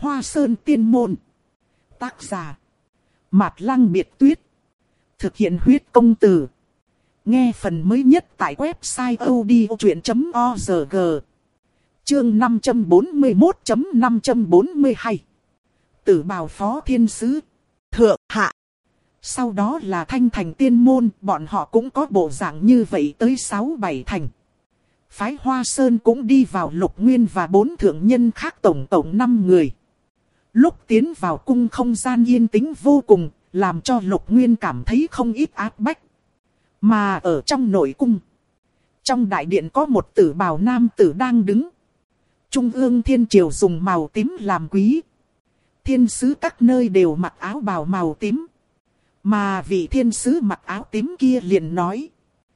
Hoa Sơn Tiên Môn. Tác giả Mạt Lăng Biệt Tuyết. Thực hiện huyết công từ. Nghe phần mới nhất tại website odchuyện.org. Chương 541.542. Tử bào Phó Thiên Sứ. Thượng hạ. Sau đó là Thanh Thành Tiên Môn, bọn họ cũng có bộ dạng như vậy tới 6-7 thành. Phái Hoa Sơn cũng đi vào Lục Nguyên và 4 thượng nhân khác tổng 5 người. Lúc tiến vào cung không gian yên tĩnh vô cùng, làm cho Lục Nguyên cảm thấy không ít áp bách. Mà ở trong nội cung, trong đại điện có một tử bào nam tử đang đứng. Trung ương thiên triều dùng màu tím làm quý. Thiên sứ các nơi đều mặc áo bào màu tím. Mà vị thiên sứ mặc áo tím kia liền nói: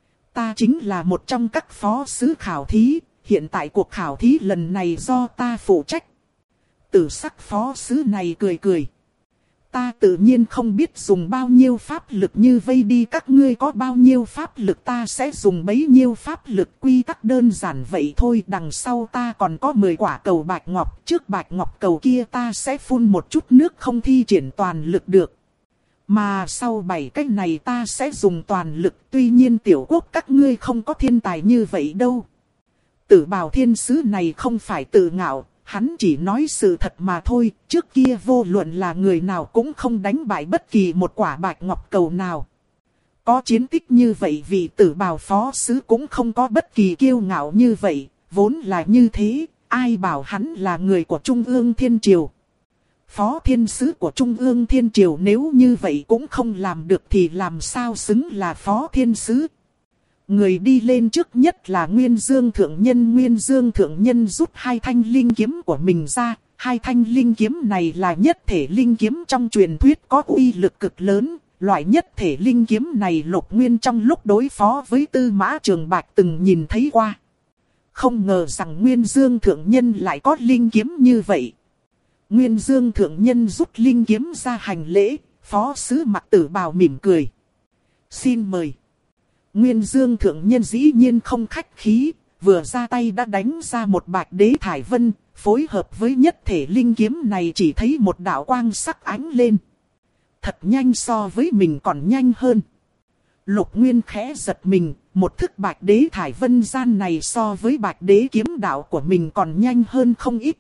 ta chính là một trong các phó sứ khảo thí, hiện tại cuộc khảo thí lần này do ta phụ trách. Tử sắc phó sứ này cười cười: ta tự nhiên không biết dùng bao nhiêu pháp lực như vây đi các ngươi, có bao nhiêu pháp lực ta sẽ dùng bấy nhiêu pháp lực, quy tắc đơn giản vậy thôi. Đằng sau ta còn có 10 quả cầu bạch ngọc, trước bạch ngọc cầu kia ta sẽ phun một chút nước không thi triển toàn lực được. Mà sau 7 cái này ta sẽ dùng toàn lực, tuy nhiên tiểu quốc các ngươi không có thiên tài như vậy đâu. Tử bào thiên sứ này không phải tự ngạo, hắn chỉ nói sự thật mà thôi. Trước kia vô luận là người nào cũng không đánh bại bất kỳ một quả bạch ngọc cầu nào. Có chiến tích như vậy vì tử bào phó sứ cũng không có bất kỳ kiêu ngạo như vậy, vốn là như thế, ai bảo hắn là người của Trung ương Thiên Triều. Phó thiên sứ của Trung ương Thiên Triều nếu như vậy cũng không làm được thì làm sao xứng là phó thiên sứ. Người đi lên trước nhất là Nguyên Dương Thượng Nhân. Nguyên Dương Thượng Nhân rút 2 thanh linh kiếm của mình ra. 2 thanh linh kiếm này là nhất thể linh kiếm trong truyền thuyết có uy lực cực lớn. Loại nhất thể linh kiếm này Lục Nguyên trong lúc đối phó với Tư Mã Trường Bạch từng nhìn thấy qua. Không ngờ rằng Nguyên Dương Thượng Nhân lại có linh kiếm như vậy. Nguyên Dương Thượng Nhân rút linh kiếm ra hành lễ, phó sứ mặc tử bào mỉm cười: xin mời. Nguyên Dương Thượng Nhân dĩ nhiên không khách khí, vừa ra tay đã đánh ra một bạch đế thải vân, phối hợp với nhất thể linh kiếm này chỉ thấy một đạo quang sắc ánh lên. Thật nhanh, so với mình còn nhanh hơn. Lục Nguyên khẽ giật mình, một thức bạch đế thải vân gian này so với bạch đế kiếm đạo của mình còn nhanh hơn không ít.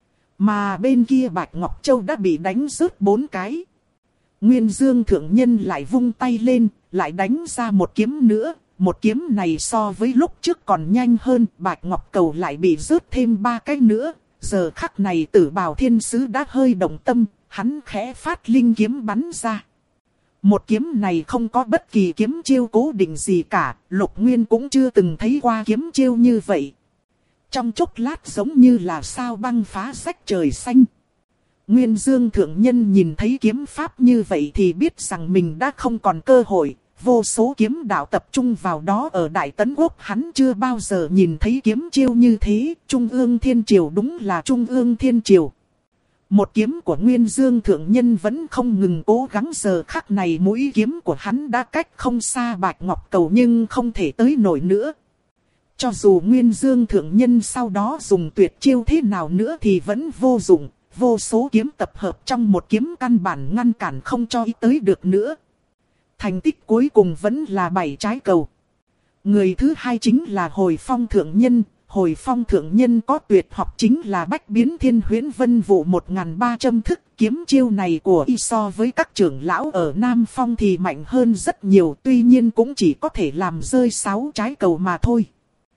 Mà bên kia Bạch Ngọc Châu đã bị đánh rớt 4 cái. Nguyên Dương Thượng Nhân lại vung tay lên, lại đánh ra một kiếm nữa. Một kiếm này so với lúc trước còn nhanh hơn, Bạch Ngọc Cầu lại bị rớt thêm 3 cái nữa. Giờ khắc này tử bào thiên sứ đã hơi động tâm, hắn khẽ phát linh kiếm bắn ra. Một kiếm này không có bất kỳ kiếm chiêu cố định gì cả, Lục Nguyên cũng chưa từng thấy qua kiếm chiêu như vậy. Trong chốc lát giống như là sao băng phá rách trời xanh. Nguyên Dương Thượng Nhân nhìn thấy kiếm pháp như vậy thì biết rằng mình đã không còn cơ hội. Vô số kiếm đạo tập trung vào đó. Ở Đại Tấn Quốc hắn chưa bao giờ nhìn thấy kiếm chiêu như thế. Trung ương Thiên Triều đúng là Trung ương Thiên Triều. Một kiếm của Nguyên Dương Thượng Nhân vẫn không ngừng cố gắng. Giờ khắc này mũi kiếm của hắn đã cách không xa Bạch Ngọc Cầu nhưng không thể tới nổi nữa. Cho dù Nguyên Dương Thượng Nhân sau đó dùng tuyệt chiêu thế nào nữa thì vẫn vô dụng. Vô số kiếm tập hợp trong một kiếm căn bản ngăn cản không cho ý tới được nữa. Thành tích cuối cùng vẫn là 7 trái cầu. Người thứ hai chính là Hồi Phong Thượng Nhân. Hồi Phong Thượng Nhân có tuyệt học chính là Bách Biến Thiên Huyễn Vân Vụ 1300 thức. Kiếm chiêu này của y so với các trưởng lão ở Nam Phong thì mạnh hơn rất nhiều. Tuy nhiên cũng chỉ có thể làm rơi 6 trái cầu mà thôi.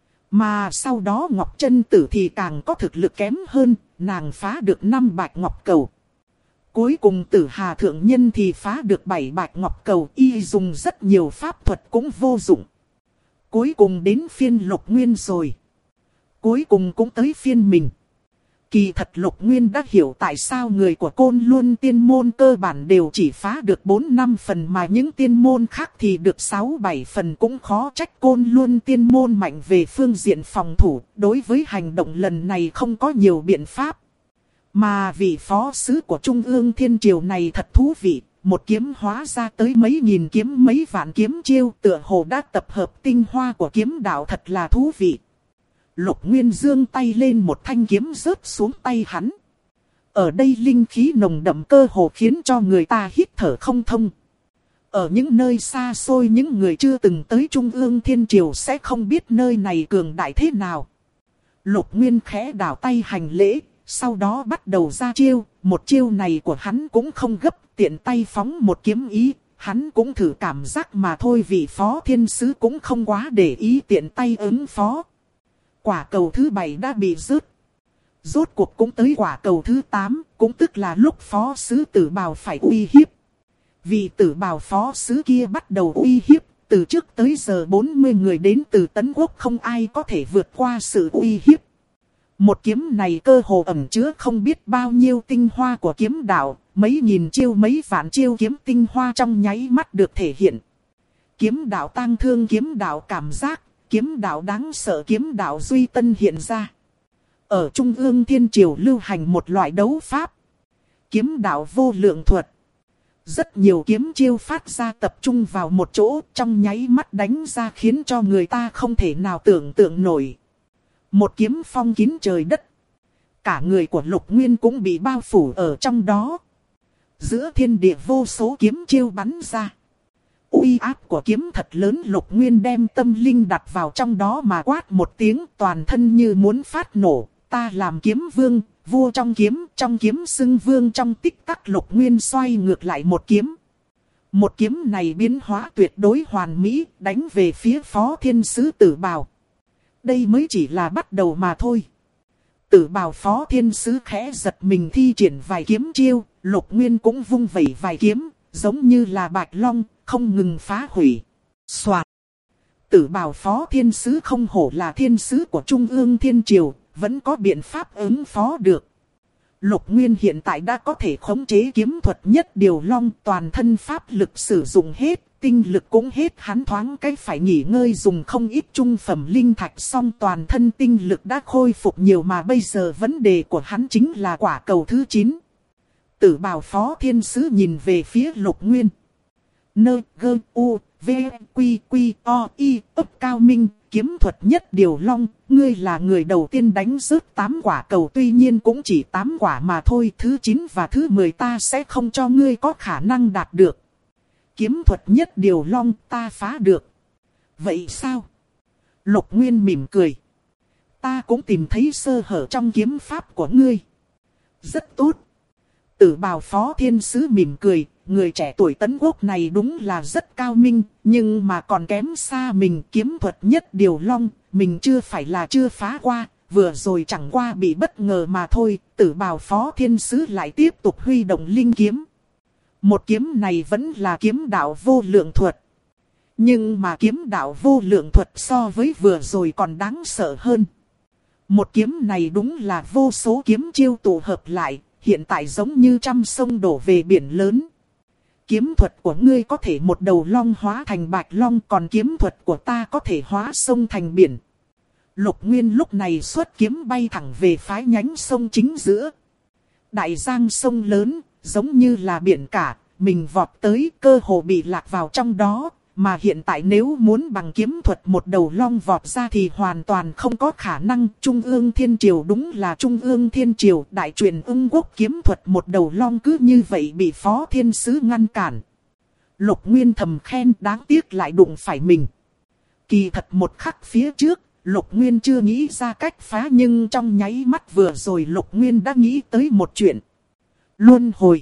Mà sau đó Ngọc Chân Tử thì càng có thực lực kém hơn, nàng phá được 5 bạch ngọc cầu. Cuối cùng Tử Hà Thượng Nhân thì phá được 7 bạch ngọc cầu, y dùng rất nhiều pháp thuật cũng vô dụng. Cuối cùng đến phiên Lục Nguyên rồi. Cuối cùng cũng tới phiên mình. Kỳ thật Lục Nguyên đã hiểu tại sao người của Côn Luân Tiên Môn cơ bản đều chỉ phá được 4-5 phần mà những tiên môn khác thì được 6-7 phần, cũng khó trách Côn Luân Tiên Môn mạnh về phương diện phòng thủ, đối với hành động lần này không có nhiều biện pháp. Mà vị phó sứ của Trung ương Thiên Triều này thật thú vị, một kiếm hóa ra tới mấy nghìn kiếm, mấy vạn kiếm chiêu, tựa hồ đã tập hợp tinh hoa của kiếm đạo, thật là thú vị. Lục Nguyên giương tay lên, một thanh kiếm rớt xuống tay hắn. Ở đây linh khí nồng đậm cơ hồ khiến cho người ta hít thở không thông. Ở những nơi xa xôi những người chưa từng tới Trung ương Thiên Triều sẽ không biết nơi này cường đại thế nào. Lục Nguyên khẽ đảo tay hành lễ, sau đó bắt đầu ra chiêu. Một chiêu này của hắn cũng không gấp, tiện tay phóng một kiếm ý. Hắn cũng thử cảm giác mà thôi, vì Phó Thiên Sứ cũng không quá để ý, tiện tay ứng phó. Quả cầu thứ 7 đã bị rớt. Rốt cuộc cũng tới quả cầu thứ 8, cũng tức là lúc Phó Sứ Tử Bào phải uy hiếp. Vì Tử Bào Phó Sứ kia bắt đầu uy hiếp, từ trước tới giờ 40 người đến từ Tấn Quốc không ai có thể vượt qua sự uy hiếp. Một kiếm này cơ hồ ẩn chứa không biết bao nhiêu tinh hoa của kiếm đạo, mấy nghìn chiêu mấy vạn chiêu kiếm tinh hoa trong nháy mắt được thể hiện. Kiếm đạo tang thương, kiếm đạo cảm giác, kiếm đạo đáng sợ, kiếm đạo duy tân hiện ra. Ở Trung ương Thiên Triều lưu hành một loại đấu pháp. Kiếm đạo vô lượng thuật. Rất nhiều kiếm chiêu phát ra tập trung vào một chỗ, trong nháy mắt đánh ra khiến cho người ta không thể nào tưởng tượng nổi. Một kiếm phong kín trời đất. Cả người của Lục Nguyên cũng bị bao phủ ở trong đó. Giữa thiên địa vô số kiếm chiêu bắn ra. Uy áp của kiếm thật lớn, Lục Nguyên đem tâm linh đặt vào trong đó mà quát một tiếng, toàn thân như muốn phát nổ. Ta làm kiếm vương, vua trong kiếm xưng vương. Trong tích tắc Lục Nguyên xoay ngược lại một kiếm. Một kiếm này biến hóa tuyệt đối hoàn mỹ, đánh về phía Phó Thiên Sứ Tử Bào. Đây mới chỉ là bắt đầu mà thôi. Tử Bào Phó Thiên Sứ khẽ giật mình thi triển vài kiếm chiêu, Lục Nguyên cũng vung vẩy vài kiếm, giống như là bạch long, không ngừng phá hủy. Soạt. Tử Bào Phó Thiên Sứ không hổ là thiên sứ của Trung ương Thiên Triều, vẫn có biện pháp ứng phó được. Lục Nguyên hiện tại đã có thể khống chế kiếm thuật nhất điều long, toàn thân pháp lực sử dụng hết, tinh lực cũng hết, hắn thoáng cái phải nghỉ ngơi dùng không ít trung phẩm linh thạch, xong toàn thân tinh lực đã khôi phục nhiều, mà bây giờ vấn đề của hắn chính là quả cầu thứ 9. Tử Bào Phó Thiên Sứ nhìn về phía Lục Nguyên. Nơ gơ u v quy quy o y ấp cao minh, kiếm thuật nhất điều long, ngươi là người đầu tiên đánh rớt 8 quả cầu, tuy nhiên cũng chỉ 8 quả mà thôi, thứ 9 và thứ 10 ta sẽ không cho ngươi có khả năng đạt được. Kiếm thuật nhất điều long ta phá được. Vậy sao? Lục Nguyên mỉm cười. Ta cũng tìm thấy sơ hở trong kiếm pháp của ngươi. Rất tốt. Tử Bào Phó Thiên Sứ mỉm cười. Người trẻ tuổi Tấn Quốc này đúng là rất cao minh, nhưng mà còn kém xa mình. Kiếm thuật nhất điều long, mình chưa phải là chưa phá qua, vừa rồi chẳng qua bị bất ngờ mà thôi. Tử Bào Phó Thiên Sứ lại tiếp tục huy động linh kiếm. Một kiếm này vẫn là kiếm đạo vô lượng thuật. Nhưng mà kiếm đạo vô lượng thuật so với vừa rồi còn đáng sợ hơn. Một kiếm này đúng là vô số kiếm chiêu tụ hợp lại, hiện tại giống như trăm sông đổ về biển lớn. Kiếm thuật của ngươi có thể một đầu long hóa thành bạch long, còn kiếm thuật của ta có thể hóa sông thành biển. Lục Nguyên lúc này xuất kiếm bay thẳng về phái nhánh sông chính giữa. Đại giang sông lớn, giống như là biển cả, mình vọt tới cơ hồ bị lạc vào trong đó. Mà hiện tại nếu muốn bằng kiếm thuật một đầu long vọt ra thì hoàn toàn không có khả năng. Trung ương Thiên Triều đúng là Trung ương Thiên Triều, đại truyền Ưng Quốc kiếm thuật một đầu long cứ như vậy bị Phó Thiên Sứ ngăn cản. Lục Nguyên thầm khen, đáng tiếc lại đụng phải mình. Kỳ thật một khắc phía trước, Lục Nguyên chưa nghĩ ra cách phá, nhưng trong nháy mắt vừa rồi Lục Nguyên đã nghĩ tới một chuyện. Luân hồi.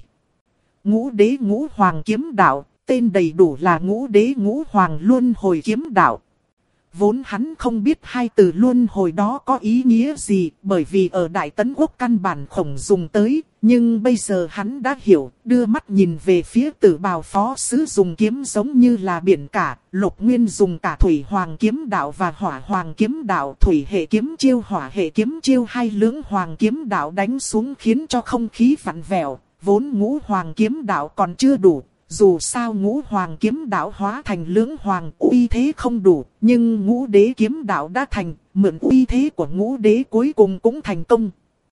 Ngũ đế ngũ hoàng kiếm đạo. Tên đầy đủ là Ngũ Đế Ngũ Hoàng Luân Hồi Kiếm Đạo. Vốn hắn không biết hai từ luân hồi đó có ý nghĩa gì, bởi vì ở Đại Tấn Quốc căn bản không dùng tới, nhưng bây giờ hắn đã hiểu, đưa mắt nhìn về phía Tử Bào Phó Sứ dùng kiếm giống như là biển cả, Lục Nguyên dùng cả Thủy Hoàng Kiếm Đạo và Hỏa Hoàng Kiếm Đạo, thủy hệ kiếm chiêu, hỏa hệ kiếm chiêu, hai lưỡng hoàng kiếm đạo đánh xuống khiến cho không khí vặn vẹo, vốn ngũ hoàng kiếm đạo còn chưa đủ. Dù sao ngũ hoàng kiếm đạo hóa thành lưỡng hoàng uy thế không đủ, nhưng ngũ đế kiếm đạo đã thành, mượn uy thế của ngũ đế cuối cùng cũng thành công.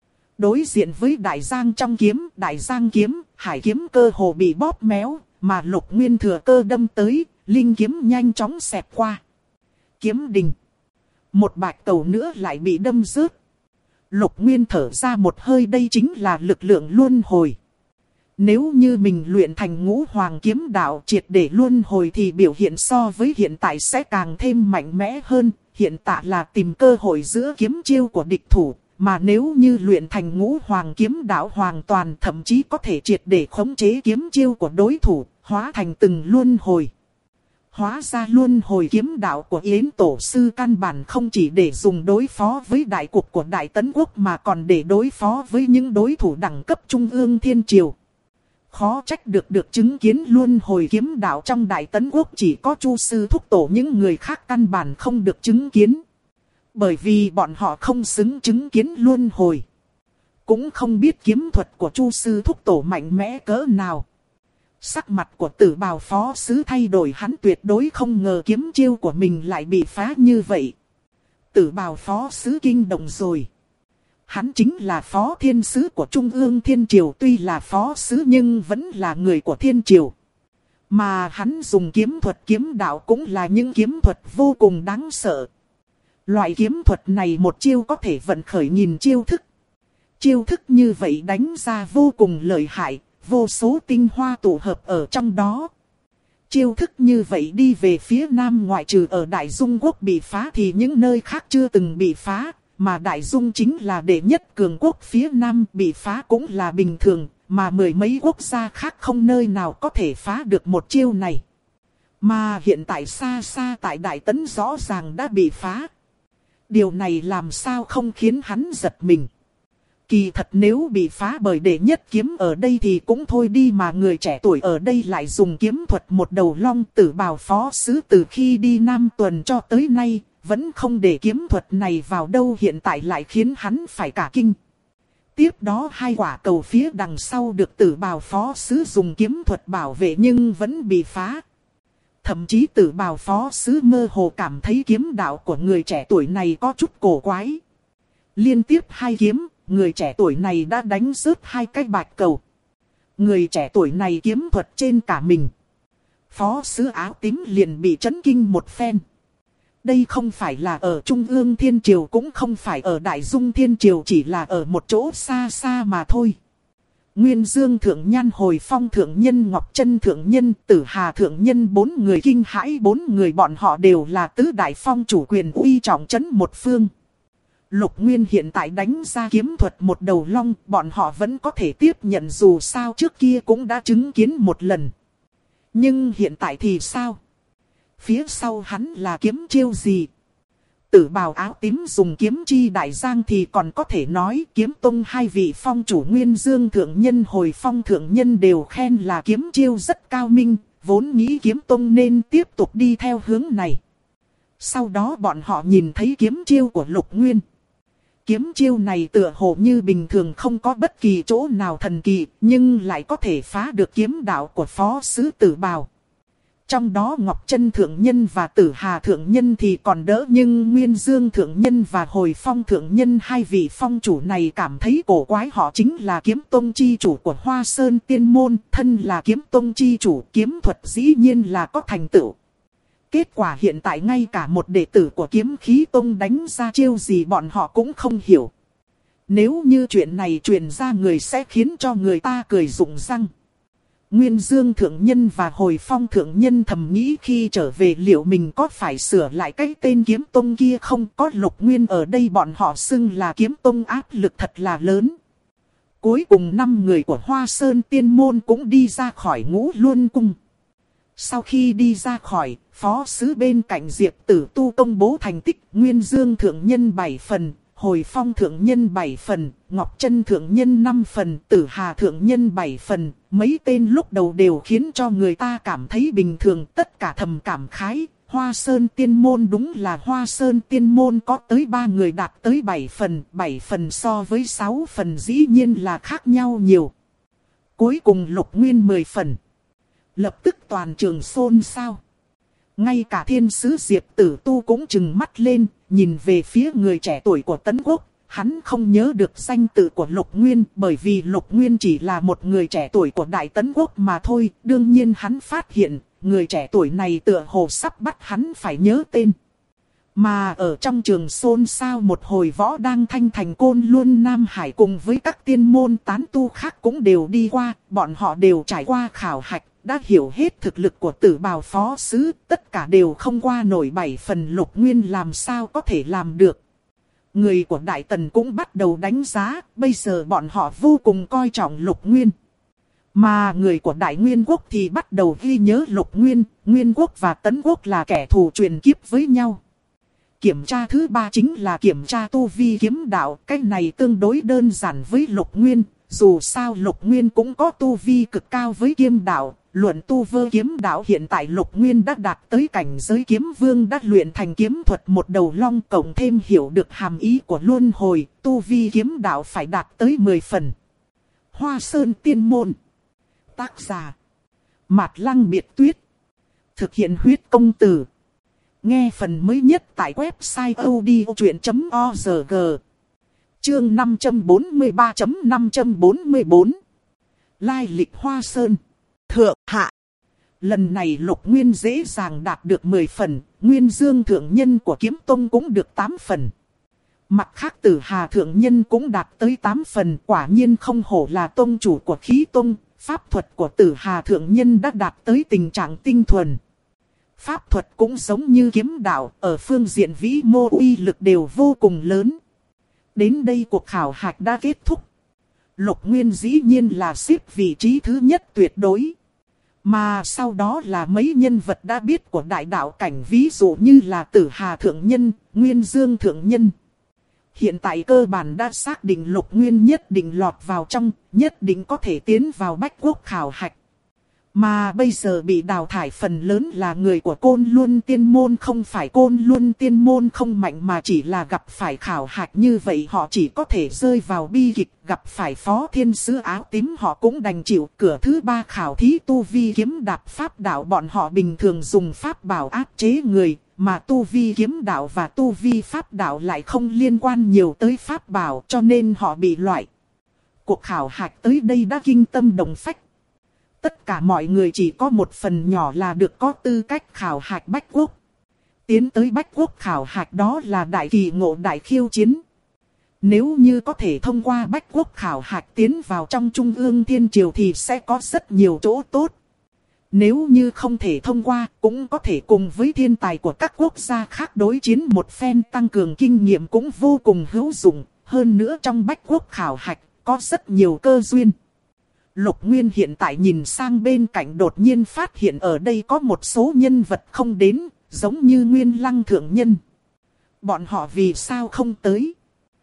Đối diện với đại giang trong kiếm, đại giang kiếm, hải kiếm cơ hồ bị bóp méo, mà Lục Nguyên thừa cơ đâm tới, linh kiếm nhanh chóng xẹt qua. Kiếm đình. Một bạch cầu nữa lại bị đâm rớt. Lục Nguyên thở ra một hơi, đây chính là lực lượng luân hồi. Nếu như mình luyện thành ngũ hoàng kiếm đạo triệt để luân hồi thì biểu hiện so với hiện tại sẽ càng thêm mạnh mẽ hơn. Hiện tại là tìm cơ hội giữa kiếm chiêu của địch thủ. Mà nếu như luyện thành ngũ hoàng kiếm đạo hoàn toàn, thậm chí có thể triệt để khống chế kiếm chiêu của đối thủ, hóa thành từng luân hồi. Hóa ra luân hồi kiếm đạo của Yến Tổ Sư căn bản không chỉ để dùng đối phó với đại cục của Đại Tấn Quốc mà còn để đối phó với những đối thủ đẳng cấp Trung ương Thiên Triều. Khó trách được chứng kiến luân hồi kiếm đạo trong Đại Tấn Quốc chỉ có Chu Sư Thúc Tổ, những người khác căn bản không được chứng kiến. Bởi vì bọn họ không xứng chứng kiến luân hồi. Cũng không biết kiếm thuật của Chu Sư Thúc Tổ mạnh mẽ cỡ nào. Sắc mặt của Tử Bào Phó Sứ thay đổi, hắn tuyệt đối không ngờ kiếm chiêu của mình lại bị phá như vậy. Tử Bào Phó Sứ kinh động rồi. Hắn chính là Phó Thiên Sứ của Trung ương Thiên Triều, tuy là Phó Sứ nhưng vẫn là người của Thiên Triều. Mà hắn dùng kiếm thuật kiếm đạo cũng là những kiếm thuật vô cùng đáng sợ. Loại kiếm thuật này một chiêu có thể vận khởi nghìn chiêu thức. Chiêu thức như vậy đánh ra vô cùng lợi hại, vô số tinh hoa tụ hợp ở trong đó. Chiêu thức như vậy đi về phía Nam, ngoại trừ ở Đại Dung Quốc bị phá thì những nơi khác chưa từng bị phá. Mà Đại Dung chính là đệ nhất cường quốc phía Nam, bị phá cũng là bình thường. Mà mười mấy quốc gia khác không nơi nào có thể phá được một chiêu này. Mà hiện tại xa xa tại Đại Tấn rõ ràng đã bị phá. Điều này làm sao không khiến hắn giật mình. Kỳ thật nếu bị phá bởi đệ nhất kiếm ở đây thì cũng thôi đi, mà người trẻ tuổi ở đây lại dùng kiếm thuật một đầu long. Tử Bào Phó Sứ từ khi đi Nam Tuần cho tới nay vẫn không để kiếm thuật này vào đâu, hiện tại lại khiến hắn phải cả kinh. Tiếp đó hai quả cầu phía đằng sau được Tử Bào Phó Sứ dùng kiếm thuật bảo vệ nhưng vẫn bị phá. Thậm chí Tử Bào Phó Sứ mơ hồ cảm thấy kiếm đạo của người trẻ tuổi này có chút cổ quái. Liên tiếp hai kiếm, người trẻ tuổi này đã đánh rớt hai cái bạch cầu. Người trẻ tuổi này kiếm thuật trên cả mình. Phó Sứ áo tím liền bị chấn kinh một phen. Đây không phải là ở Trung ương Thiên Triều, cũng không phải ở Đại Dung Thiên Triều, chỉ là ở một chỗ xa xa mà thôi. Nguyên Dương Thượng Nhân, Hồi Phong Thượng Nhân, Ngọc Chân Thượng Nhân, Tử Hà Thượng Nhân, bốn người kinh hãi, bốn người bọn họ đều là tứ đại phong chủ quyền uy trọng trấn một phương. Lục Nguyên hiện tại đánh ra kiếm thuật một đầu long, bọn họ vẫn có thể tiếp nhận, dù sao trước kia cũng đã chứng kiến một lần. Nhưng hiện tại thì sao? Phía sau hắn là kiếm chiêu gì? Tử Bào áo tím dùng kiếm chi đại giang thì còn có thể nói, kiếm tông hai vị phong chủ Nguyên Dương Thượng Nhân, Hồi Phong Thượng Nhân đều khen là kiếm chiêu rất cao minh, vốn nghĩ kiếm tông nên tiếp tục đi theo hướng này. Sau đó bọn họ nhìn thấy kiếm chiêu của Lục Nguyên. Kiếm chiêu này tựa hồ như bình thường, không có bất kỳ chỗ nào thần kỳ, nhưng lại có thể phá được kiếm đạo của Phó Sứ Tử Bào. Trong đó Ngọc Chân Thượng Nhân và Tử Hà Thượng Nhân thì còn đỡ, nhưng Nguyên Dương Thượng Nhân và Hồi Phong Thượng Nhân, hai vị phong chủ này cảm thấy cổ quái. Họ chính là kiếm tông chi chủ của Hoa Sơn Tiên Môn, thân là kiếm tông chi chủ, kiếm thuật dĩ nhiên là có thành tựu. Kết quả hiện tại ngay cả một đệ tử của Kiếm Khí Tông đánh ra chiêu gì bọn họ cũng không hiểu. Nếu như chuyện này truyền ra, người sẽ khiến cho người ta cười rụng răng. Nguyên Dương Thượng Nhân và Hồi Phong Thượng Nhân thầm nghĩ khi trở về liệu mình có phải sửa lại cái tên kiếm tông kia không, có Lục Nguyên ở đây bọn họ xưng là kiếm tông áp lực thật là lớn. Cuối cùng 5 người của Hoa Sơn Tiên Môn cũng đi ra khỏi Ngũ Luân Cung. Sau khi đi ra khỏi, Phó Sứ bên cạnh Diệp Tử Tu công bố thành tích, Nguyên Dương Thượng Nhân 7 phần. Hồi Phong Thượng Nhân 7 phần, Ngọc Chân Thượng Nhân 5 phần, Tử Hà Thượng Nhân 7 phần. Mấy tên lúc đầu đều khiến cho người ta cảm thấy bình thường, tất cả thầm cảm khái. Hoa Sơn Tiên Môn đúng là Hoa Sơn Tiên Môn có tới 3 người đạt tới 7 phần so với 6 phần dĩ nhiên là khác nhau nhiều. Cuối cùng Lục Nguyên 10 phần. Lập tức toàn trường xôn xao. Ngay cả thiên sứ Diệp Tử Tu cũng trừng mắt lên, nhìn về phía người trẻ tuổi của Tấn Quốc. Hắn không nhớ được danh tự của Lục Nguyên, bởi vì Lục Nguyên chỉ là một người trẻ tuổi của Đại Tấn Quốc mà thôi. Đương nhiên hắn phát hiện, người trẻ tuổi này tựa hồ sắp bắt hắn phải nhớ tên. Mà ở trong trường xôn xao một hồi võ đang thanh thành Côn Luân Nam Hải cùng với các tiên môn tán tu khác cũng đều đi qua, bọn họ đều trải qua khảo hạch, đã hiểu hết thực lực của Tử Bào phó sứ, tất cả đều không qua nổi 7 phần. Lục Nguyên làm sao có thể làm được. Người của Đại Tần cũng bắt đầu đánh giá, bây giờ bọn họ vô cùng coi trọng Lục Nguyên. Mà người của Đại Nguyên Quốc thì bắt đầu ghi nhớ Lục Nguyên, Nguyên Quốc và Tấn Quốc là kẻ thù truyền kiếp với nhau. Kiểm tra thứ 3 chính là kiểm tra tu vi kiếm đạo, cái này tương đối đơn giản với Lục Nguyên, dù sao Lục Nguyên cũng có tu vi cực cao với kiếm đạo. Luận tu vơ kiếm đạo hiện tại Lục Nguyên đã đạt tới cảnh giới kiếm vương, đã luyện thành kiếm thuật một đầu long, cộng thêm hiểu được hàm ý của luân hồi, tu vi kiếm đạo phải đạt tới 10 phần. Hoa Sơn Tiên Môn. Tác giả Mạt Lăng Biệt Tuyết. Thực hiện huyết công từ. Nghe phần mới nhất tại website odchuyện.org. Chương 543.544. Lai lịch Hoa Sơn. Thượng hạ. Lần này Lục Nguyên dễ dàng đạt được 10 phần, Nguyên Dương thượng nhân của Kiếm Tông cũng được 8 phần. Mặt khác Tử Hà thượng nhân cũng đạt tới 8 phần, quả nhiên không hổ là tông chủ của Khí Tông, pháp thuật của Tử Hà thượng nhân đã đạt tới tình trạng tinh thuần. Pháp thuật cũng giống như kiếm đạo, ở phương diện vĩ mô uy lực đều vô cùng lớn. Đến đây cuộc khảo hạch đã kết thúc. Lục Nguyên dĩ nhiên là xếp vị trí thứ nhất tuyệt đối. Mà sau đó là mấy nhân vật đã biết của đại đạo cảnh, ví dụ như là Tử Hà thượng nhân, Nguyên Dương thượng nhân. Hiện tại cơ bản đã xác định Lục Nguyên nhất định lọt vào trong, nhất định có thể tiến vào Bách Quốc khảo hạch. Mà bây giờ bị đào thải phần lớn là người của Côn Luân Tiên Môn, không phải Côn Luân Tiên Môn không mạnh mà chỉ là gặp phải khảo hạch như vậy họ chỉ có thể rơi vào bi kịch, gặp phải Phó Thiên Sứ áo tím họ cũng đành chịu. Cửa thứ 3 khảo thí tu vi kiếm đạp pháp đạo, bọn họ bình thường dùng pháp bảo áp chế người, mà tu vi kiếm đạo và tu vi pháp đạo lại không liên quan nhiều tới pháp bảo, cho nên họ bị loại. Cuộc khảo hạch tới đây đã kinh tâm động phách. Tất cả mọi người chỉ có một phần nhỏ là được có tư cách khảo hạch Bách Quốc. Tiến tới Bách Quốc khảo hạch đó là đại kỳ ngộ, đại khiêu chiến. Nếu như có thể thông qua Bách Quốc khảo hạch tiến vào trong Trung ương Thiên Triều thì sẽ có rất nhiều chỗ tốt. Nếu như không thể thông qua, cũng có thể cùng với thiên tài của các quốc gia khác đối chiến một phen, tăng cường kinh nghiệm cũng vô cùng hữu dụng. Hơn nữa trong Bách Quốc khảo hạch có rất nhiều cơ duyên. Lục Nguyên hiện tại nhìn sang bên cạnh, đột nhiên phát hiện ở đây có một số nhân vật không đến, giống như Nguyên Lăng thượng nhân. Bọn họ vì sao không tới?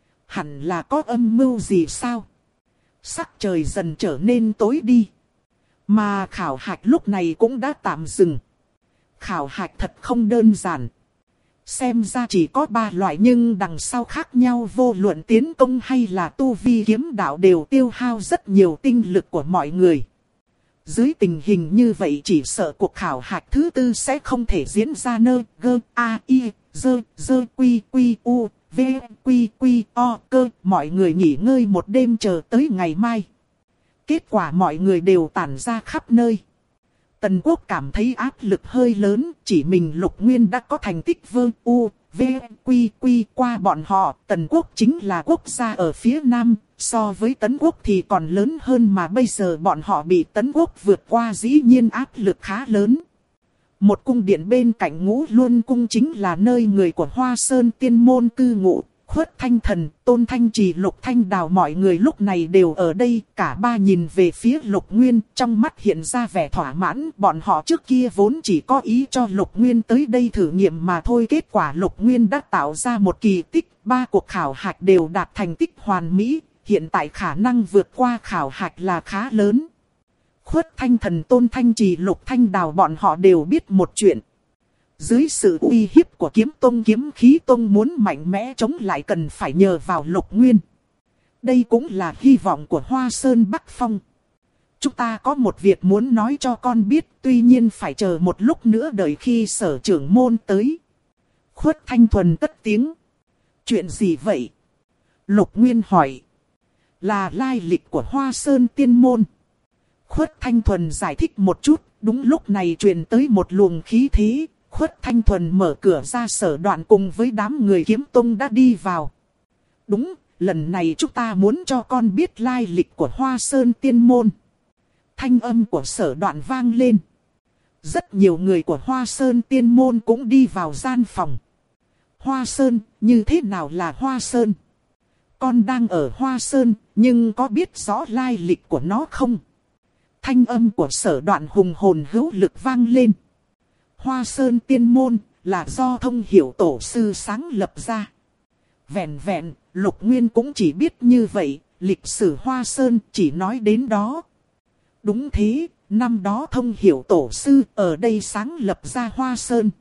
Hẳn là có âm mưu gì sao? Sắc trời dần trở nên tối đi. Mà khảo hạch lúc này cũng đã tạm dừng. Khảo hạch thật không đơn giản. Xem ra chỉ có 3 loại nhưng đằng sau khác nhau, vô luận tiến công hay là tu vi kiếm đạo đều tiêu hao rất nhiều tinh lực của mọi người. Dưới tình hình như vậy chỉ sợ cuộc khảo hạch thứ 4 sẽ không thể diễn ra nơi cơ. Mọi người nghỉ ngơi một đêm chờ tới ngày mai. Kết quả mọi người đều tản ra khắp nơi. Tần Quốc cảm thấy áp lực hơi lớn, chỉ mình Lục Nguyên đã có thành tích qua bọn họ. Tần Quốc chính là quốc gia ở phía Nam, so với Tấn Quốc thì còn lớn hơn, mà bây giờ bọn họ bị Tấn Quốc vượt qua dĩ nhiên áp lực khá lớn. Một cung điện bên cạnh Ngũ Luân Cung chính là nơi người của Hoa Sơn Tiên Môn cư ngụ. Khuất Thanh Thần, Tôn Thanh Trì, Lục Thanh Đào mọi người lúc này đều ở đây. Cả ba nhìn về phía Lục Nguyên, trong mắt hiện ra vẻ thỏa mãn. Bọn họ trước kia vốn chỉ có ý cho Lục Nguyên tới đây thử nghiệm mà thôi. Kết quả Lục Nguyên đã tạo ra một kỳ tích. 3 cuộc khảo hạch đều đạt thành tích hoàn mỹ. Hiện tại khả năng vượt qua khảo hạch là khá lớn. Khuất Thanh Thần, Tôn Thanh Trì, Lục Thanh Đào bọn họ đều biết một chuyện. Dưới sự uy hiếp của Kiếm Tông, Kiếm Khí Tông muốn mạnh mẽ chống lại cần phải nhờ vào Lục Nguyên. Đây cũng là hy vọng của Hoa Sơn Bắc Phong. Chúng ta có một việc muốn nói cho con biết, tuy nhiên phải chờ một lúc nữa đợi khi sở trưởng môn tới. Khuất Thanh Thuần cất tiếng. Chuyện gì vậy? Lục Nguyên hỏi. Là lai lịch của Hoa Sơn Tiên Môn. Khuất Thanh Thuần giải thích một chút, đúng lúc này truyền tới một luồng khí thế. Khuất Thanh Thuần mở cửa ra, Sở Đoạn cùng với đám người Kiếm Tông đã đi vào. Đúng, lần này chúng ta muốn cho con biết lai lịch của Hoa Sơn Tiên Môn. Thanh âm của Sở Đoạn vang lên. Rất nhiều người của Hoa Sơn Tiên Môn cũng đi vào gian phòng. Hoa Sơn, như thế nào là Hoa Sơn? Con đang ở Hoa Sơn, nhưng có biết rõ lai lịch của nó không? Thanh âm của Sở Đoạn hùng hồn hữu lực vang lên. Hoa Sơn Tiên Môn là do Thông Hiểu Tổ sư sáng lập ra. Vẹn vẹn, Lục Nguyên cũng chỉ biết như vậy, lịch sử Hoa Sơn chỉ nói đến đó. Đúng thế, năm đó Thông Hiểu Tổ sư ở đây sáng lập ra Hoa Sơn.